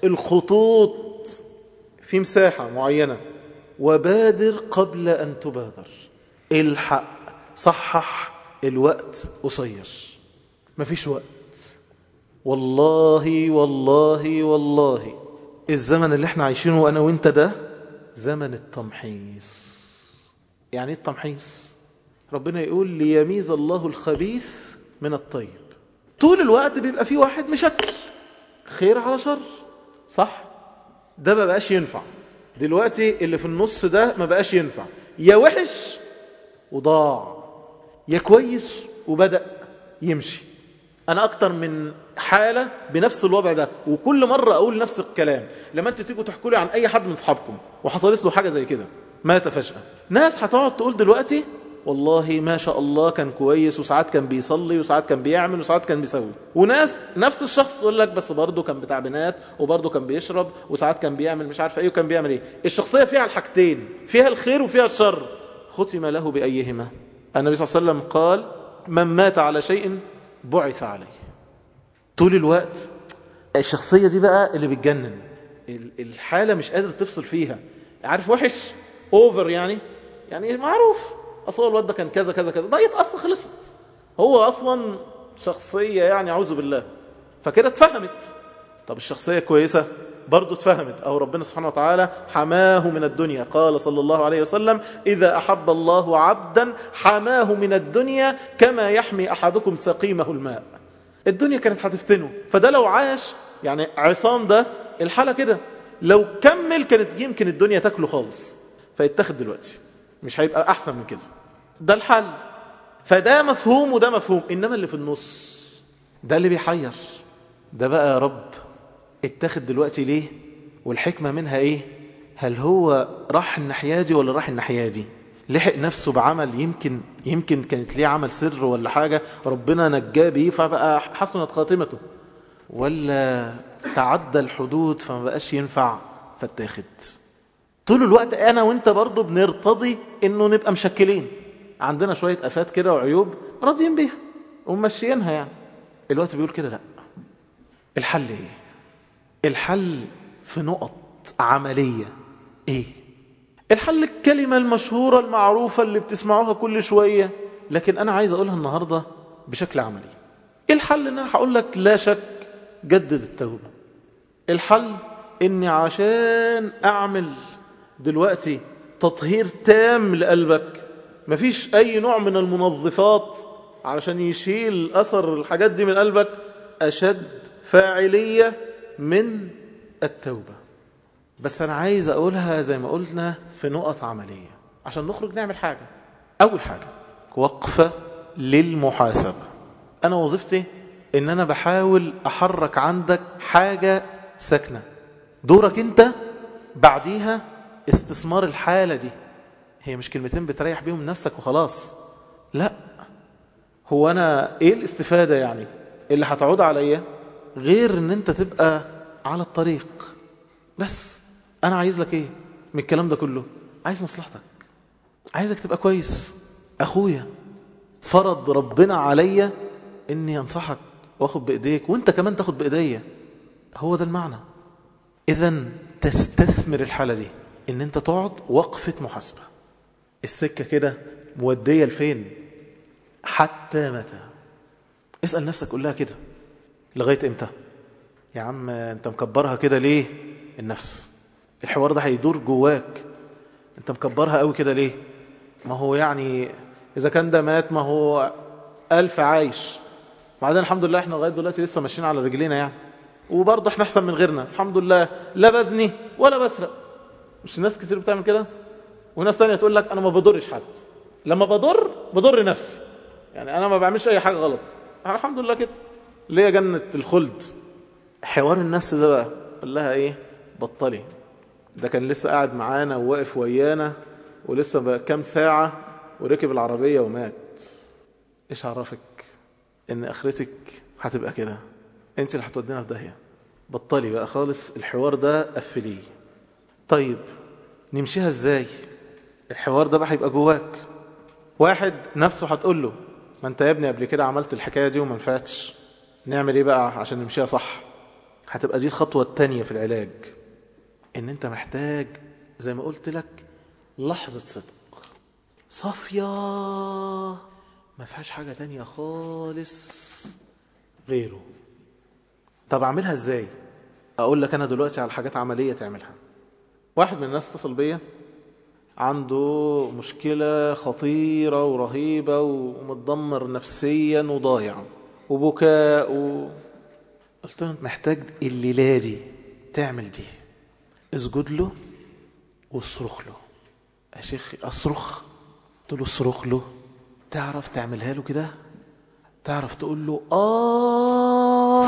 الخطوط في مساحة معينة، وبادر قبل أن تبادر. الحق صحح، الوقت قصير، مفيش وقت. والله والله والله الزمن اللي احنا عايشينه أنا وانت ده زمن التمحيص. يعني ايه التمحيص؟ ربنا يقول ليميز الله الخبيث من الطيب. طول الوقت بيبقى فيه واحد مشكل خير على شر، صح؟ ده ما بقاش ينفع دلوقتي. اللي في النص ده ما بقاش ينفع، يا وحش وضاع يا كويس وبدأ يمشي. أنا أكتر من حالة بنفس الوضع ده، وكل مرة أقول نفس الكلام. لما أنت تيجوا تحكوا لي عن أي حد من أصحابكم وحصلت له حاجة زي كده، مات فجأة، ناس هتقعد تقول دلوقتي والله ما شاء الله كان كويس وساعات كان بيصلي وساعات كان بيعمل وساعات كان بيسوي. وناس نفس الشخص يقول لك بس برضه كان بتاع بنات وبرضه كان بيشرب وساعات كان بيعمل مش عارف ايه وكان بيعمل ايه. الشخصية فيها الحاجتين، فيها الخير وفيها الشر. ختم له بأيهما؟ النبي صلى الله عليه وسلم قال من مات على شيء بعث عليه. طول الوقت الشخصية دي بقى اللي بتجنن. الحالة مش قادر تفصل فيها. عارف وحش اوفر يعني يعني معروف اصلا الواد ده كان كذا كذا كذا، ده يتأثر خلصت. هو اصلا شخصية يعني اعوذ بالله، فكده اتفهمت. طب الشخصية كويسة برضو اتفهمت، أو ربنا سبحانه وتعالى حماه من الدنيا. قال صلى الله عليه وسلم: إذا أحب الله عبدا حماه من الدنيا كما يحمي أحدكم سقيمه الماء. الدنيا كانت هتفتنه، فده لو عاش، يعني عصام ده الحالة كده، لو كمل كانت يمكن الدنيا تاكله خالص، فيتاخد دلوقتي مش هيبقى أحسن من كده. ده الحل. فده مفهوم وده مفهوم، إنما اللي في النص ده اللي بيحير. ده بقى يا رب اتاخد دلوقتي ليه؟ والحكمة منها ايه؟ هل هو راح الناحية دي ولا راح الناحية دي؟ لحق نفسه بعمل يمكن يمكن كانت ليه عمل سر ولا حاجة ربنا نجاه بيه فبقى حسنت خاتمته، ولا تعدى الحدود فما بقاش ينفع فاتاخد. طول الوقت انا وانت برضو بنرتضي انه نبقى مشكلين، عندنا شوية افات كده وعيوب راضيين بيها وممشيينها. يعني الوقت بيقول كده لا. الحل ايه؟ الحل في نقط عملية. ايه الحل؟ الكلمة المشهورة المعروفة اللي بتسمعوها كل شوية، لكن انا عايز اقولها النهاردة بشكل عملي. الحل ان انا هقول لك لا شك جدد التوبة. الحل اني عشان اعمل دلوقتي تطهير تام لقلبك، مفيش اي نوع من المنظفات علشان يشيل اثر الحاجات دي من قلبك اشد فاعلية من التوبة. بس أنا عايز أقولها زي ما قلنا في نقط عملية عشان نخرج نعمل حاجة. أول حاجة وقفة للمحاسبة. أنا وظيفتي إن أنا بحاول أحرك عندك حاجة ساكنة، دورك أنت بعديها استثمار الحالة دي. هي مش كلمتين بتريح بيهم نفسك وخلاص، لا. هو أنا إيه الاستفادة يعني اللي هتعود عليا غير ان انت تبقى على الطريق؟ بس انا عايز لك ايه من الكلام ده كله؟ عايز مصلحتك، عايزك تبقى كويس. اخويا فرض ربنا عليا اني انصحك واخد بايديك وانت كمان تاخد بايديا. هو ده المعنى. اذا تستثمر الحالة دي ان انت تقعد وقفة محاسبة. السكة كده مودية لفين؟ حتى متى؟ اسأل نفسك، قول لها كده لغاية امتى؟ يا عم انت مكبرها كده ليه؟ النفس الحوار ده هيدور جواك. انت مكبرها قوي كده ليه؟ ما هو يعني اذا كان ده مات ما هو ألف عايش. بعدين الحمد لله احنا لغاية دلوقتي لسه ماشيين على رجلينا يعني، وبرضه احنا احسن من غيرنا الحمد لله. لا بزني ولا بسرق. مش الناس كتير بتعمل كده؟ وناس تانية تقول لك انا ما بضرش حد. لما بضر بضر نفسي، يعني انا ما بعملش اي حاجة غلط، انا الحمد لله كده ليه جنة الخلد. حوار النفس ده بقى قال لها ايه؟ بطلي. ده كان لسه قاعد معانا وواقف ويانا ولسه بقى كام ساعة وركب العربية ومات. ايش عرفك ان اخرتك هتبقى كده؟ انت اللي هتودينا في داهية. بطلي بقى خالص الحوار ده، قفليه. طيب نمشيها ازاي؟ الحوار ده بقى هيبقى جواك. واحد نفسه هتقول له ما انت يا ابني قبل كده عملت الحكاية دي وما نفعتش، نعمل ايه بقى عشان نمشيها صح؟ هتبقى دي الخطوة التانية في العلاج. ان انت محتاج زي ما قلت لك لحظة صدق صافية ما فيهاش حاجة تانية خالص غيره. طب اعملها ازاي؟ اقول لك انا دلوقتي على حاجات عملية تعملها. واحد من الناس اتصل بيا عنده مشكلة خطيرة ورهيبة ومتدمر نفسيا وضايع وبكاء و... قلت له انت محتاج الليلة دي تعمل دي. اسجد له واصرخ له. يا شيخ اصرخ؟ قلت له اصرخ له. تعرف تعملها له كده؟ تعرف تقول له آه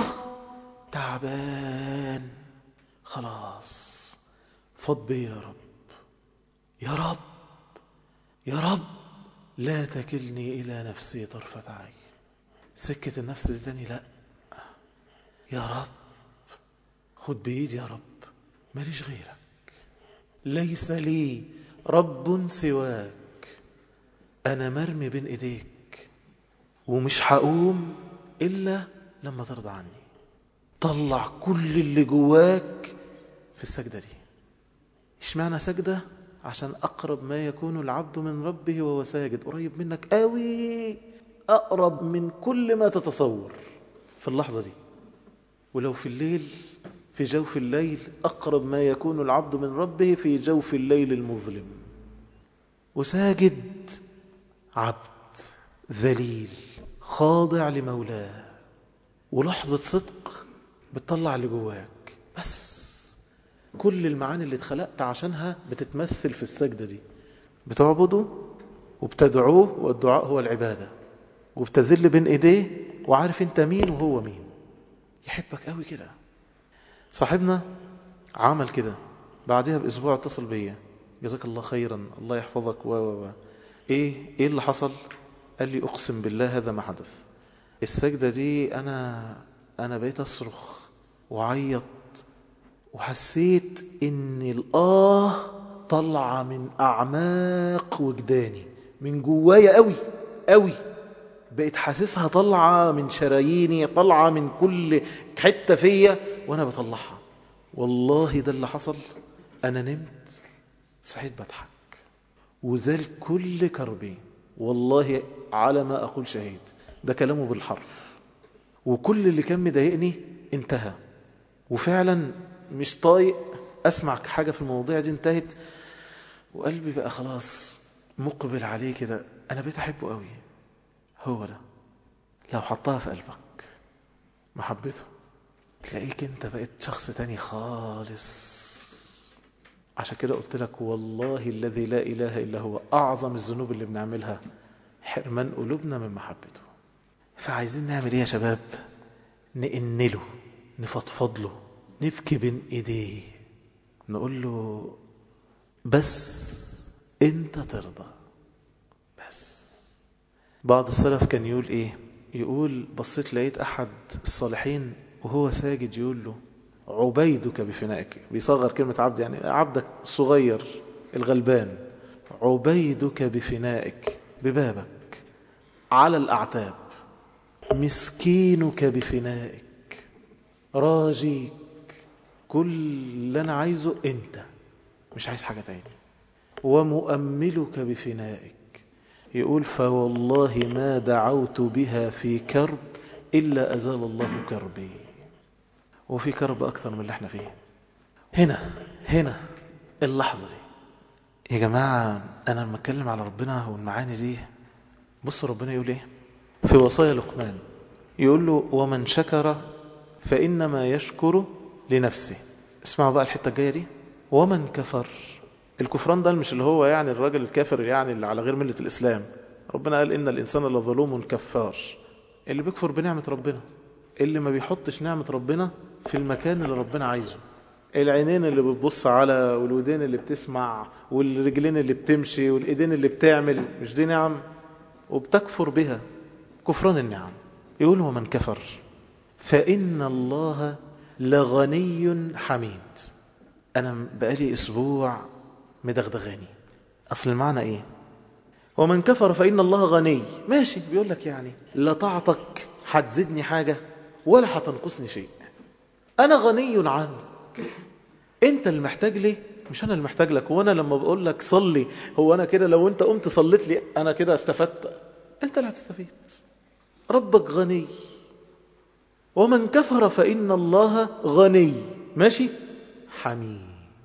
تعبان خلاص فض بي يا رب، يا رب يا رب لا تكلني إلى نفسي طرفة عين. سكة النفس دي تاني لا. يا رب خد بإيدي يا رب، ماليش غيرك، ليس لي رب سواك، أنا مرمي بين إيديك ومش هقوم إلا لما ترضى عني. طلع كل اللي جواك في السجدة دي. اشمعنى سجدة؟ عشان أقرب ما يكون العبد من ربه وهو ساجد، قريب منك قوي، أقرب من كل ما تتصور في اللحظة دي. ولو في الليل في جوف الليل أقرب ما يكون العبد من ربه في جوف الليل المظلم. وساجد عبد ذليل خاضع لمولاه، ولحظة صدق بتطلع اللي جواك. بس كل المعاني اللي اتخلقت عشانها بتتمثل في السجدة دي. بتعبده وبتدعوه، والدعاء هو العبادة، وبتذل بين ايديه وعارف انت مين وهو مين. يحبك قوي كده. صاحبنا عمل كده، بعدها باسبوع اتصل بيا، جزاك الله خيرا، الله يحفظك و و ايه ايه اللي حصل؟ قال لي اقسم بالله هذا ما حدث. السجدة دي انا انا بقيت اصرخ وعيط، وحسيت ان الآه طلع من اعماق وجداني، من جوايا قوي قوي. بقيت حاسسها طلعة من شراييني، طلعة من كل حتة فيا وانا بطلعها. والله ده اللي حصل. انا نمت صحيت بضحك، وذلك كل كربي. والله على ما اقول شهيد، ده كلامه بالحرف. وكل اللي كان مضايقني انتهى، وفعلا مش طايق اسمع حاجة في المواضيع دي، انتهت. وقلبي بقى خلاص مقبل عليه كده. انا بقيت احبه قوي. هو ده لو حطها في قلبك محبته، تلاقيك انت بقيت شخص تاني خالص. عشان كده قلت لك والله الذي لا اله الا هو، اعظم الذنوب اللي بنعملها حرمان قلوبنا من محبته. فعايزين نعمل ايه يا شباب؟ نئنله، نفضفض له، نبكي بين ايديه، نقول له بس انت ترضى بس. بعض السلف كان يقول ايه؟ يقول بصيت لقيت احد الصالحين وهو ساجد يقول له عبيدك بفنائك. بيصغر كلمة عبد، يعني عبدك الصغير الغلبان. عبيدك بفنائك، ببابك على الأعتاب. مسكينك بفنائك، راجيك. كل اللي أنا عايزه أنت، مش عايز حاجة تاني. ومؤملك بفنائك. يقول فوالله ما دعوت بها في كرب إلا أزال الله كربي. وفي كرب أكثر من اللي احنا فيه. هنا هنا اللحظة دي يا جماعة. أنا لما أتكلم على ربنا والمعاني دي، بص ربنا يقول إيه في وصايا لقمان؟ يقول له ومن شكر فإنما يشكر لنفسه. اسمعوا بقى الحتة الجاية دي. ومن كفر، الكفران ده مش اللي هو يعني الراجل الكافر يعني اللي على غير ملة الإسلام. ربنا قال إن الإنسان لظلوم كفار. اللي بيكفر بنعمة ربنا، اللي ما بيحطش نعمة ربنا في المكان اللي ربنا عايزه. العينين اللي بتبص على، والودين اللي بتسمع، والرجلين اللي بتمشي، والإيدين اللي بتعمل، مش دي نعم؟ وبتكفر بها، كفران النعم. يقول ومن كفر فإن الله لغني حميد. أنا بقالي أسبوع مدغدغاني. أصل المعنى إيه؟ ومن كفر فإن الله غني، ماشي، بيقول لك يعني لا طاعتك هتزيدني حاجة ولا هتنقصني شيء. أنا غني عنك، أنت اللي محتاج لي مش أنا اللي محتاج لك. وأنا لما بقول لك صلي، هو أنا كده لو أنت قمت صليت لي أنا كده استفدت؟ أنت اللي هتستفيد. ربك غني. ومن كفر فإن الله غني، ماشي، حميد.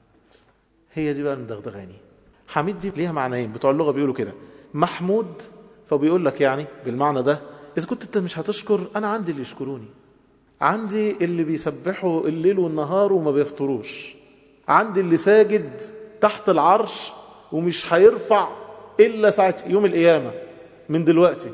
هي دي بقى المدغدغاني. حميد دي ليها معنيين، بتوع اللغة بيقولوا كده. محمود، فبيقول لك يعني بالمعنى ده إذا كنت أنت مش هتشكر، أنا عندي اللي يشكروني. عندي اللي بيسبحوا الليل والنهار وما بيفطروش. عندي اللي ساجد تحت العرش ومش هيرفع إلا ساعة يوم القيامة من دلوقتي.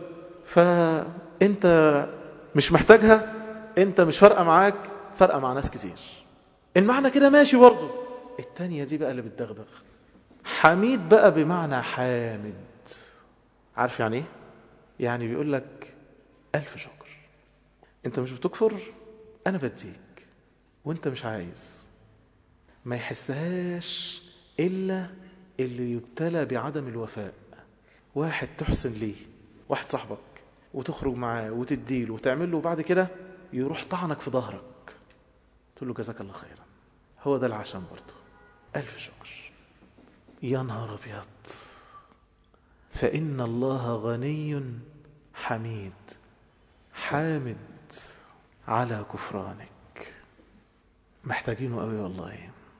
فأنت مش محتاجها، أنت مش فارقة معاك، فارقة مع ناس كتير. المعنى كده ماشي برضو. التانية دي بقى اللي بتدغدغ. حميد بقى بمعنى حامد. عارف يعني ايه؟ يعني بيقول لك ألف شكر. انت مش بتكفر، انا بديك وانت مش عايز. ما يحسهاش الا اللي يبتلى بعدم الوفاء. واحد تحسن ليه، واحد صاحبك، وتخرج معاه وتديله وتعمل له، وبعد كده يروح طعنك في ظهرك تقول له جزاك الله خيرا. هو ده العشم برضه. ألف شكر. يا نهار أبيض. فإن الله غني حميد حامد على كفرانك. محتاجينه قوي والله،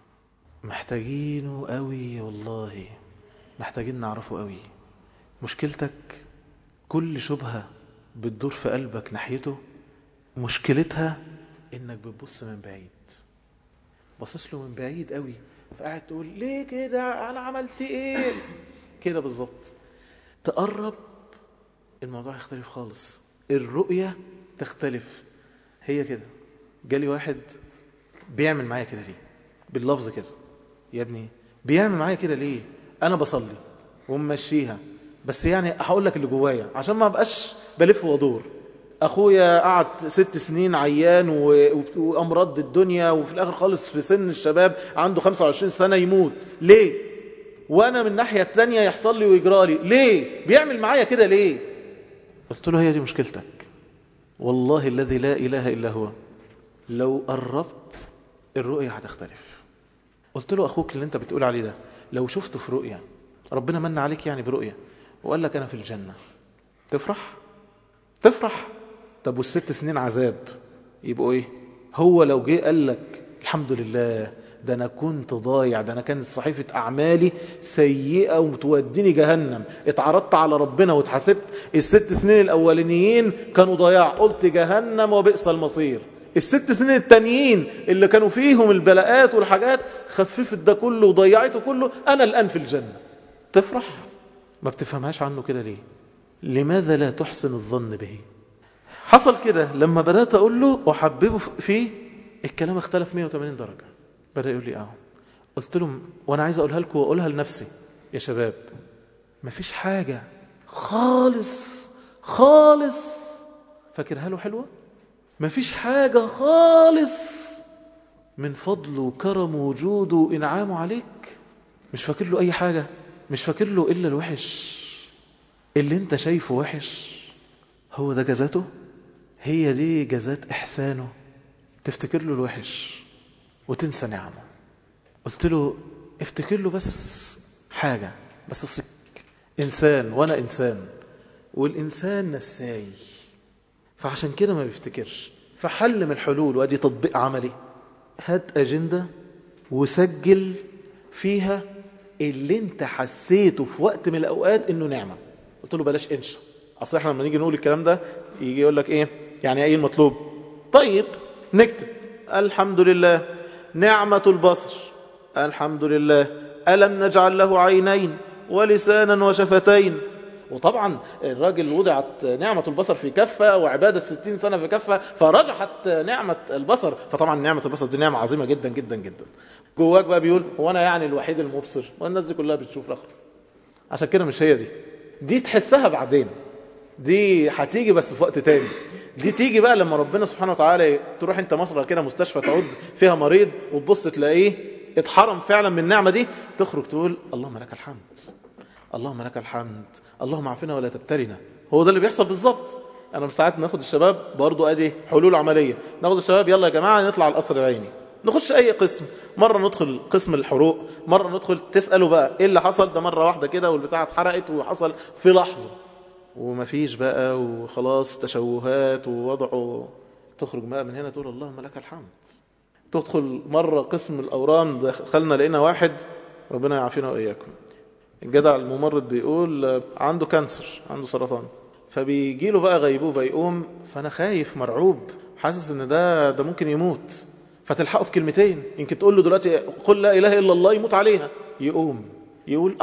محتاجينه قوي والله، محتاجين نعرفه قوي. مشكلتك كل شبهة بتدور في قلبك ناحيته مشكلتها انك بتبص من بعيد، باصص له من بعيد قوي، فقاعد تقول ليه كده، انا عملت ايه كده بالظبط. تقرب الموضوع يختلف خالص، الرؤية تختلف. هي كده، جالي واحد بيعمل معايا كده ليه باللفظ كده، يا ابني بيعمل معايا كده ليه، انا بصلي وممشيها، بس يعني هقول لك اللي جوايا عشان ما بقاش بلف وادور. اخويا قعد ست سنين عيان وامراض الدنيا، وفي الاخر خالص في سن الشباب عنده خمسة وعشرين سنة يموت ليه، وانا من الناحية التانية يحصل لي ويجرالي ليه، بيعمل معايا كده ليه؟ قلت له هي دي مشكلتك والله الذي لا اله الا هو، لو قربت الرؤية هتختلف. قلت له اخوك اللي انت بتقول عليه ده لو شفته في رؤية، ربنا من عليك يعني برؤية وقال لك انا في الجنة، تفرح؟ تفرح؟ طب والست سنين عذاب يبقوا ايه؟ هو لو جه قال لك الحمد لله ده انا كنت ضايع، ده انا كانت صحيفة اعمالي سيئة وتوديني جهنم، اتعرضت على ربنا واتحاسبت، الست سنين الاولانيين كانوا ضياع، قلت جهنم وبئس المصير، الست سنين التانيين اللي كانوا فيهم البلاءات والحاجات خففت ده كله وضيعته كله، انا الان في الجنة، تفرح؟ ما بتفهمهاش عنه كده ليه؟ لماذا لا تحسن الظن به؟ حصل كده لما بدأت أقول له وحببه فيه، الكلام اختلف مية وثمانين درجة. بدأ يقول لي اه. قلت له وانا عايز اقولها لكم واقولها لنفسي يا شباب، مفيش حاجة خالص خالص فاكرها له حلوة، مفيش حاجة خالص من فضله وكرمه وجوده وإنعامه عليك مش فاكر له أي حاجة، مش فاكر له إلا الوحش اللي انت شايفه وحش، هو ده جزاته، هي دي جزات إحسانه، تفتكر له الوحش وتنسى نعمه. قلت له افتكر له بس حاجة، بس أصلك إنسان وأنا إنسان، والإنسان نساي، فعشان كده ما بيفتكرش. فحل من الحلول، وأدي تطبيق عملي، هات أجندة وسجل فيها اللي انت حسيته في وقت من الأوقات إنه نعمة. قلت له بلاش إنشاء، أصل احنا لما نيجي نقول الكلام ده يجي يقول لك إيه يعني أي المطلوب، طيب نكتب الحمد لله نعمة البصر، الحمد لله ألم نجعل له عينين ولسانا وشفتين. وطبعا الراجل وضعت نعمة البصر في كفة وعبادة ستين سنة في كفة، فرجحت نعمة البصر، فطبعا نعمة البصر دي نعمة عظيمة جدا جدا جدا. جواك بقى بيقول هو أنا يعني الوحيد المبصر والناس دي كلها بتشوف الآخر؟ عشان كده مش هي دي، دي تحسها بعدين، دي هتيجي بس في وقت تاني، دي تيجي بقى لما ربنا سبحانه وتعالى تروح انت مصر كده مستشفى تعود فيها مريض وتبص تلاقيه اتحرم فعلا من النعمة دي، تخرج تقول اللهم لك الحمد، اللهم لك الحمد، اللهم عافنا ولا تبتلنا. هو ده اللي بيحصل بالظبط. انا ساعات ناخد الشباب برضو ادي حلول عملية، ناخد الشباب يلا يا جماعة نطلع القصر العيني، نخش اي قسم، مرة ندخل قسم الحروق، مرة ندخل تسأله بقى ايه اللي حصل، ده مرة واحدة كده والبتاعة اتحرقت وحصل في لحظة ومفيش بقى وخلاص تشوهات ووضعه، تخرج بقى من هنا تقول اللهم لك الحمد. تدخل مرة قسم الأورام، دخلنا لقينا واحد ربنا يعافينا وإياكم، الجدع الممرض بيقول عنده كانسر، عنده سرطان، فبيجي له بقى غيبوبة يقوم، فأنا خايف مرعوب حاسس ان ده ده ممكن يموت، فتلحقه بكلمتين، يمكن تقول له دلوقتي قل لا إله إلا الله يموت عليها، يقوم يقول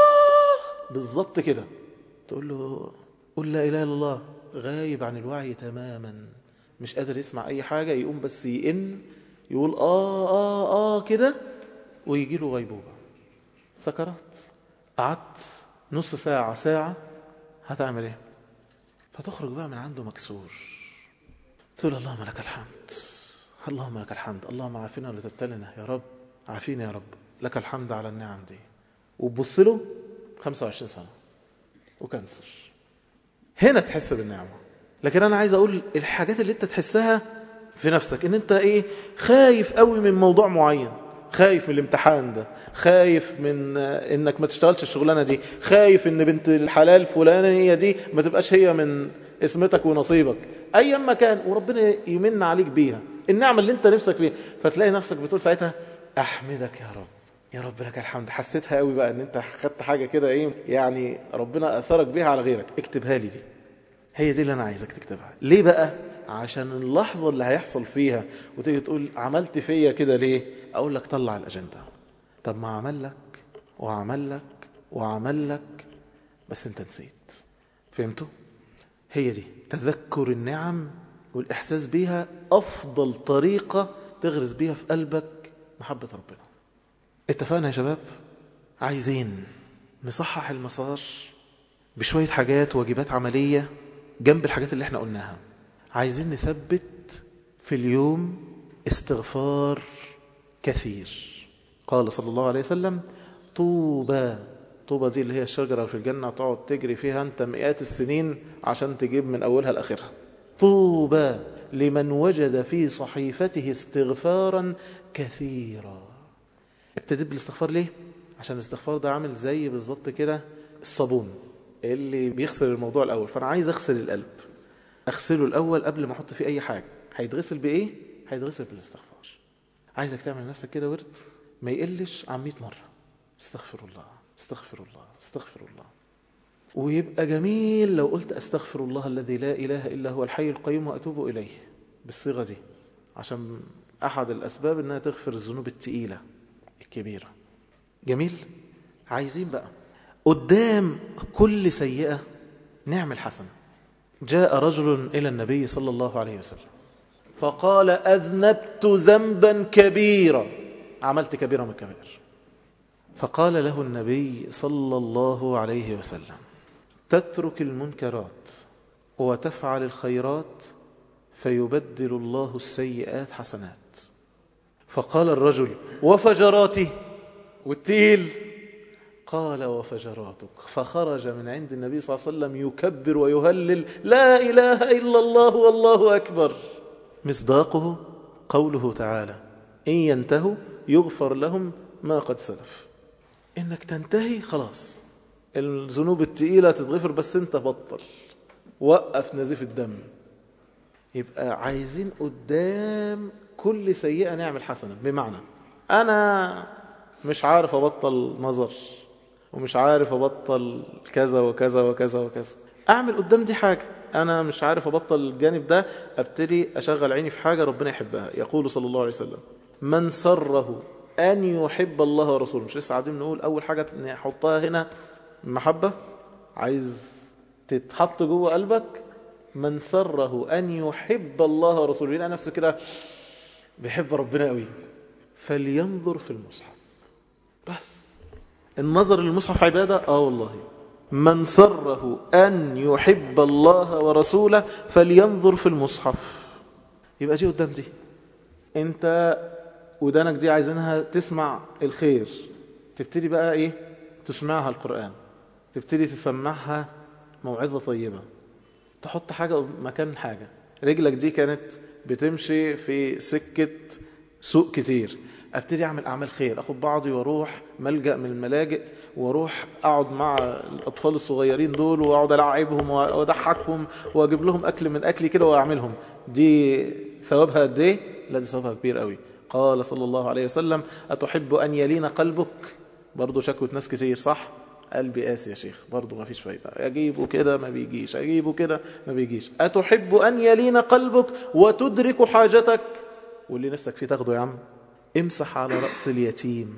آه بالظبط كده، تقول له قل لا إله إلا الله، غايب عن الوعي تماما، مش قادر يسمع أي حاجة، يقوم بس يئن يقول آه آه آه كده ويجي له غيبوبة سكرات. قعدت نص ساعة ساعة هتعمل ايه؟ فتخرج بقى من عنده مكسور، تقول اللهم لك الحمد، اللهم لك الحمد، اللهم عافنا ولا تبتلنا يا رب، عافينا يا رب، لك الحمد على النعم دي. وتبص له خمسة وعشرين سنة وكانسر، هنا تحس بالنعمة. لكن أنا عايز أقول الحاجات اللي أنت تحسها في نفسك، إن أنت إيه خايف قوي من موضوع معين، خايف من الامتحان ده، خايف من إنك ما تشتغلش الشغلانة دي، خايف إن بنت الحلال فلانية دي ما تبقاش هي من اسمتك ونصيبك، أي ما كان وربنا يمن عليك بيها، النعمة اللي انت نفسك فيها، فتلاقي نفسك بتقول ساعتها احمدك يا رب، يا رب لك الحمد. حسيتها قوي بقى ان انت خدت حاجة كده ايه يعني ربنا اثرك بيها على غيرك. اكتبها لي دي، هي دي اللي انا عايزك تكتبها. ليه بقى؟ عشان اللحظة اللي هيحصل فيها وتيجي تقول عملت فيا كده ليه، اقول لك طلع الاجندة. طب ما عمل لك وعمل لك وعمل لك بس انت نسيت. فهمتوا؟ هي دي تذكر النعم والإحساس بيها أفضل طريقة تغرس بيها في قلبك محبة ربنا. اتفقنا يا شباب؟ عايزين نصحح المسار بشوية حاجات واجبات عملية جنب الحاجات اللي احنا قلناها. عايزين نثبت في اليوم استغفار كثير. قال صلى الله عليه وسلم طوبى، طوبى دي اللي هي الشجرة في الجنة تقعد تجري فيها انت مئات السنين عشان تجيب من أولها لآخرها. طوبى لمن وجد في صحيفته استغفارا كثيرا. ابتديت بالاستغفار ليه؟ عشان الاستغفار ده عامل زي بالظبط كده الصابون اللي بيغسل الموضوع الأول. فأنا عايز أغسل القلب، أغسله الأول قبل ما أحط فيه أي حاجة. هيتغسل بإيه؟ هيتغسل بالاستغفار. عايزك تعمل نفسك كده ورد ما يقلش عن مئة مرة. استغفر الله استغفر الله استغفر الله. ويبقى جميل لو قلت استغفر الله الذي لا إله إلا هو الحي القيوم وأتوب إليه بالصيغة دي، عشان أحد الأسباب أنها تغفر الذنوب التقيلة الكبيرة. جميل. عايزين بقى قدام كل سيئة نعمل حسنة. جاء رجل إلى النبي صلى الله عليه وسلم فقال أذنبت ذنبا كبيرا، عملت كبيرة من الكبائر. فقال له النبي صلى الله عليه وسلم تترك المنكرات وتفعل الخيرات فيبدل الله السيئات حسنات. فقال الرجل وفجراتي والتيل؟ قال وفجراتك. فخرج من عند النبي صلى الله عليه وسلم يكبر ويهلل لا إله إلا الله والله أكبر. مصداقه قوله تعالى إن ينتهوا يغفر لهم ما قد سلف. إنك تنتهي خلاص، الذنوب التقيلة تتغفر، بس انت بطل، وقف نزيف الدم. يبقى عايزين قدام كل سيئة نعمل حسنة. بمعنى أنا مش عارف أبطل نظر ومش عارف أبطل كذا وكذا وكذا وكذا، أعمل قدام دي حاجة. أنا مش عارف أبطل الجانب ده، أبتدي أشغل عيني في حاجة ربنا يحبها. يقول صلى الله عليه وسلم من سره أن يحب الله ورسوله. مش لسه قاعدين نقول أول حاجة نحطها هنا محبة، عايز تتحط جوه قلبك. من سره أن يحب الله ورسوله، يلاقي نفسه كده بيحب ربنا قوي، فلينظر في المصحف. بس النظر للمصحف عبادة. آه والله. من سره أن يحب الله ورسوله فلينظر في المصحف. يبقى دي قدام دي، انت ودانك دي عايزينها تسمع الخير، تبتدي بقى ايه؟ تسمعها القرآن، تبتدي تسمعها موعظة طيبة، تحط حاجة مكان حاجة. رجلك دي كانت بتمشي في سكة سوق كتير، ابتدي اعمل اعمال خير، اخد بعضي واروح ملجأ من الملاجئ، واروح اقعد مع الاطفال الصغيرين دول واقعد العبهم واضحكهم واجيب لهم اكل من اكلي كده واعملهم. دي ثوابها قد ايه؟ لا دي ثوابها كبير قوي. قال صلى الله عليه وسلم أتحب أن يلين قلبك؟ برضو شكوة ناس كتير، صح؟ قلبي قاسي يا شيخ، برضو ما فيش فايدة، أجيبه كده ما بيجيش، أجيبه كده ما بيجيش. أتحب أن يلين قلبك وتدرك حاجتك؟ واللي نفسك فيه تاخده يا عم. امسح على رأس اليتيم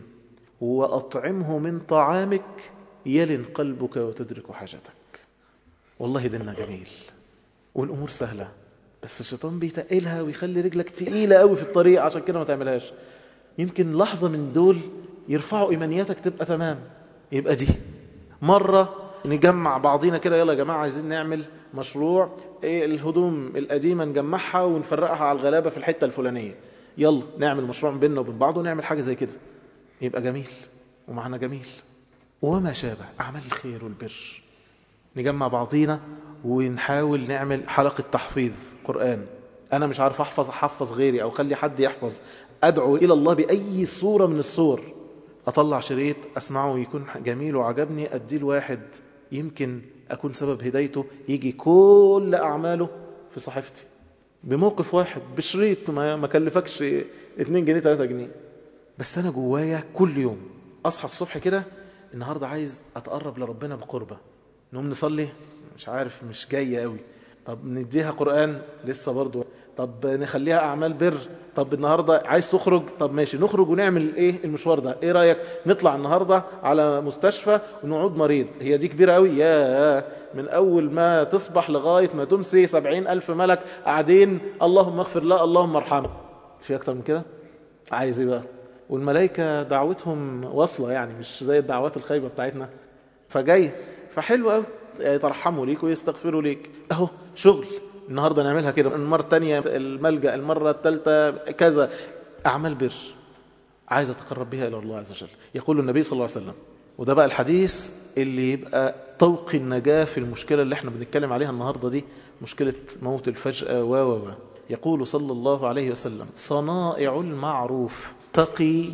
وأطعمه من طعامك يلن قلبك وتدرك حاجتك. والله ديننا جميل والأمور سهلة، بس الشيطان بيتقلها ويخلي رجلك تقيلة قوي في الطريق، عشان كده ما تعملهاش. يمكن لحظة من دول يرفعوا إيمانياتك تبقى تمام. يبقى دي مرة نجمع بعضينا كده، يلا يا جماعة عايزين نعمل مشروع إيه، الهدوم القديمة نجمعها ونفرقها على الغلابة في الحتة الفلانية، يلا نعمل مشروع بيننا وبين بعض ونعمل حاجة زي كده. يبقى جميل ومعنا جميل. وما شابه أعمال الخير والبر، نجمع بعضينا ونحاول نعمل حلقة تحفيظ قرآن. أنا مش عارف أحفظ، أحفظ غيري أو خلي حد يحفظ. أدعو إلى الله بأي صورة من الصور، أطلع شريط أسمعه ويكون جميل وعجبني، أدي الواحد يمكن أكون سبب هدايته، يجي كل أعماله في صحيفتي. بموقف واحد بشريط ما ما كلفكش اتنين جنيه تلاتة جنيه، بس أنا جوايا كل يوم أصحى الصبح كده النهاردة عايز أتقرب لربنا بقربة. نقوم نصلي، مش عارف مش جاية قوي، طب نديها قرآن لسه برضو، طب نخليها أعمال بر، طب النهاردة عايز تخرج، طب ماشي نخرج ونعمل إيه المشوار ده، إيه رأيك نطلع النهاردة على مستشفى ونعود مريض، هي دي كبيرة قوي، يا من أول ما تصبح لغاية ما تمسي سبعين ألف ملك قاعدين اللهم اغفر له اللهم ارحمه، في أكتر من كده؟ عايز إيه بقى؟ والملائكة دعوتهم واصلة يعني مش زي الدعوات الخايبة بتاعتنا، فجاي فحلو قوي يترحموا ليك ويستغفروا ليك، اهو شغل النهارده نعملها كده، المره الثانيه الملجا، المره الثالثه كذا، اعمال بر عايز اتقرب بها الى الله عز وجل. يقول النبي صلى الله عليه وسلم، وده بقى الحديث اللي يبقى طوق النجاه في المشكله اللي احنا بنتكلم عليها النهارده دي، مشكله موت الفجاه و و يقول صلى الله عليه وسلم: صنائع المعروف تقي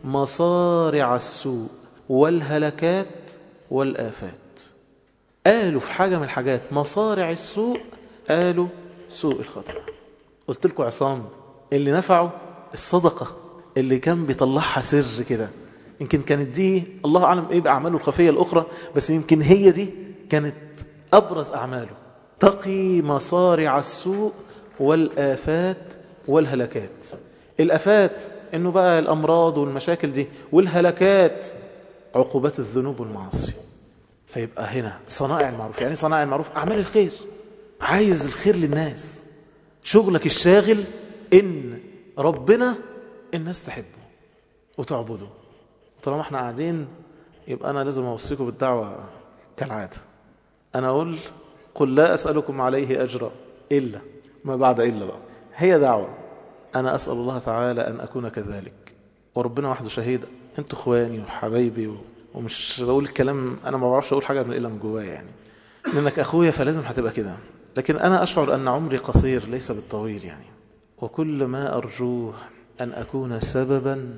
مصارع السوء والهلكات والآفات. قالوا في حاجة من الحاجات مصارع السوء، قالوا سوء الخاتمة. قلت لكم عصام اللي نفعه الصدقة اللي كان بيطلعها سر كده، يمكن كانت دي الله أعلم إيه بأعماله الخفية الأخرى، بس يمكن هي دي كانت أبرز أعماله. تقي مصارع السوء والآفات والهلكات. الآفات إنه بقى الأمراض والمشاكل دي، والهلكات عقوبات الذنوب والمعاصي. فيبقى هنا صنائع المعروف. يعني صنائع المعروف أعمال الخير، عايز الخير للناس، شغلك الشاغل إن ربنا الناس تحبه وتعبده. طالما احنا قاعدين يبقى أنا لازم أوصيكم بالدعوة كالعادة. أنا أقول: قل لا أسألكم عليه أجرا إلا ما بعد إلا بقى، هي دعوة. أنا أسأل الله تعالى أن أكون كذلك، وربنا وحده شهيد، أنتوا إخواني وحبايبي، ومش بقول الكلام أنا ما بعرفش أقول حاجة من إلا من جوايا، يعني لأنك أخويا فلازم هتبقى كده. لكن أنا أشعر أن عمري قصير ليس بالطويل يعني، وكل ما أرجوه أن أكون سببا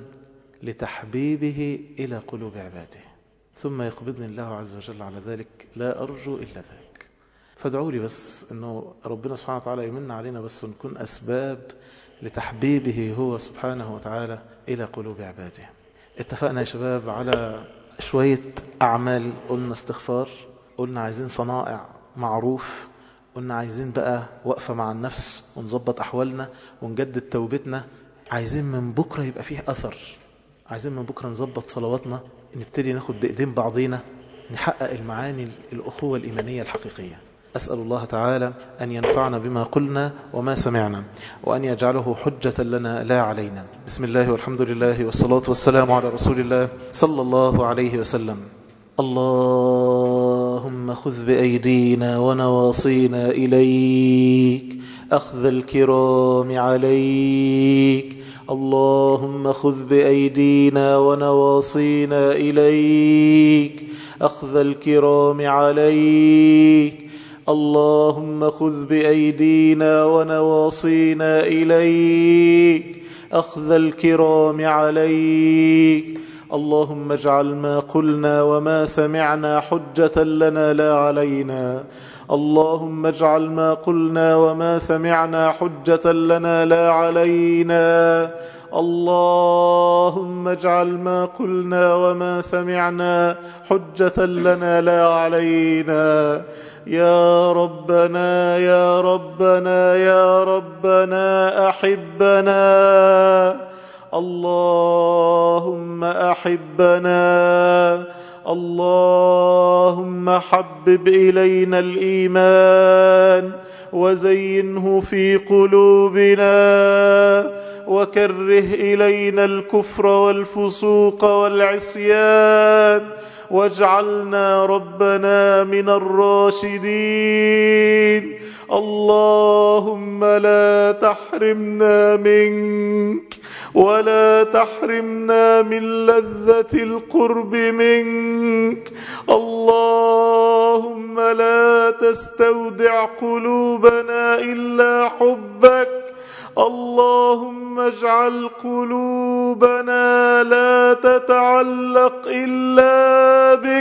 لتحبيبه إلى قلوب عباده، ثم يقبضني الله عز وجل على ذلك، لا أرجو إلا ذلك. فادعوا لي بس أنه ربنا سبحانه وتعالى يمن علينا بس ونكون أسباب لتحبيبه هو سبحانه وتعالى إلى قلوب عباده. اتفقنا يا شباب على شوية أعمال، قلنا استغفار، قلنا عايزين صنائع معروف، قلنا عايزين بقى وقفة مع النفس ونظبط أحوالنا ونجدد توبتنا، عايزين من بكرة يبقى فيه أثر، عايزين من بكرة نظبط صلواتنا، نبتدي ناخد بإيدين بعضينا، نحقق المعاني الأخوة الإيمانية الحقيقية. أسأل الله تعالى أن ينفعنا بما قلنا وما سمعنا، وأن يجعله حجة لنا لا علينا. بسم الله والحمد لله والصلاة والسلام على رسول الله صلى الله عليه وسلم. اللهم خذ بأيدينا ونواصينا إليك أخذ الكرام عليك. اللهم خذ بأيدينا ونواصينا إليك أخذ الكرام عليك. اللهم خذ بأيدينا ونواصينا إليك أخذ الكرام عليك. اللهم اجعل ما قلنا وما سمعنا حجة لنا لا علينا. اللهم اجعل ما قلنا وما سمعنا حجة لنا لا علينا. اللهم اجعل ما قلنا وما سمعنا حجة لنا لا علينا. يا ربنا يا ربنا يا ربنا أحبنا. اللهم أحبنا. اللهم حبب إلينا الإيمان وزينه في قلوبنا، وكره إلينا الكفر والفسوق والعصيان، واجعلنا ربنا من الراشدين. اللهم لا تحرمنا منك ولا تحرمنا من لذة القرب منك. اللهم لا تستودع قلوبنا إلا حبك. اللهم اجعل قلوبنا لا تتعلق إلا بك.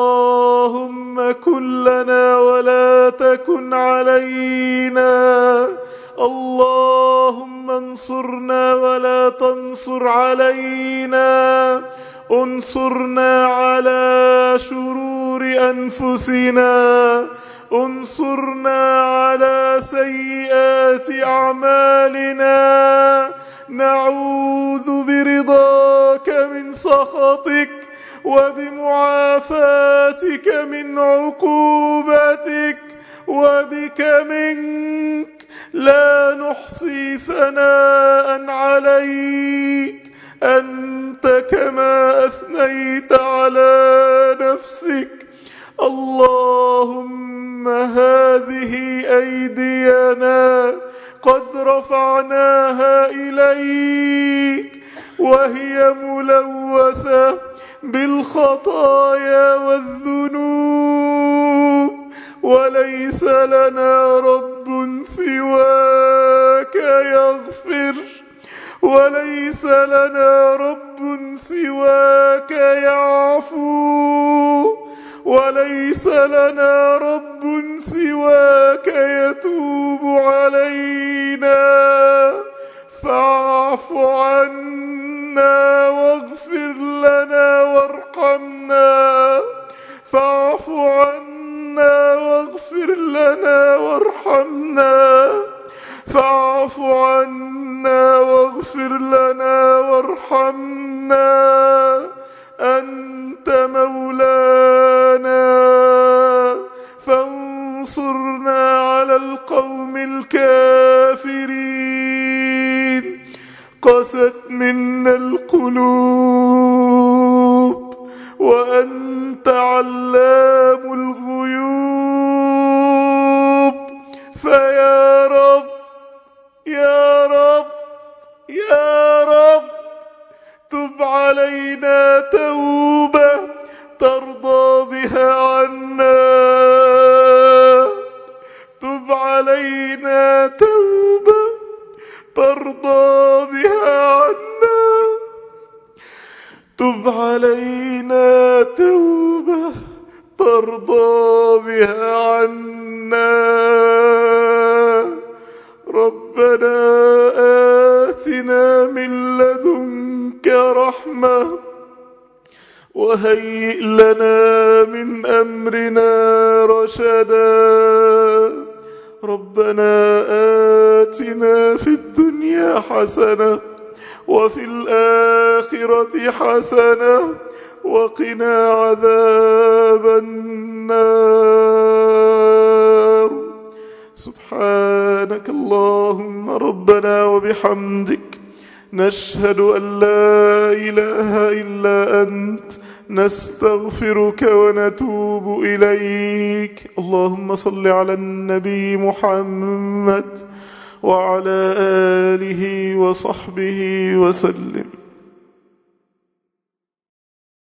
اللهم كن لنا ولا تكن علينا. على شرور أنفسنا، انصرنا على سيئات أعمالنا، نعوذ برضاك من سخطك وبمعافاتك من عقوبتك، وبك منك لا نحصي ثناء عليك، أنت كما أثنيت على نفسك. اللهم هذه أيدينا قد رفعناها إليك وهي ملوثة بالخطايا والذنوب، وليس لنا رب سواك يغفر، وليس لنا رب سواك يعفو، وليس لنا رب سواك يتوب علينا، فاعف عنا واغفر لنا وارحمنا، فاعف عنا واغفر لنا وارحمنا، فاعف عنا واغفر لنا وارحمنا، أنت مولانا فانصرنا على القوم الكافرين. قست منا القلوب وأنت علام الغيوب، فيا رب يا رب يا رب تب علينا توبة ترضى بها عنا، تب علينا توبة ترضى بها عنا، تب علينا توبة ترضى بها عنا. ربنا آتنا من لدنك رحمة وهيئ لنا من أمرنا رشدا. ربنا آتنا في الدنيا حسنة وفي الآخرة حسنة وقنا عذاب النار. سبحانك اللهم ربنا وبحمدك، نشهد أن لا إله إلا أنت، نستغفرك ونتوب إليك. اللهم صل على النبي محمد وعلى آله وصحبه وسلم.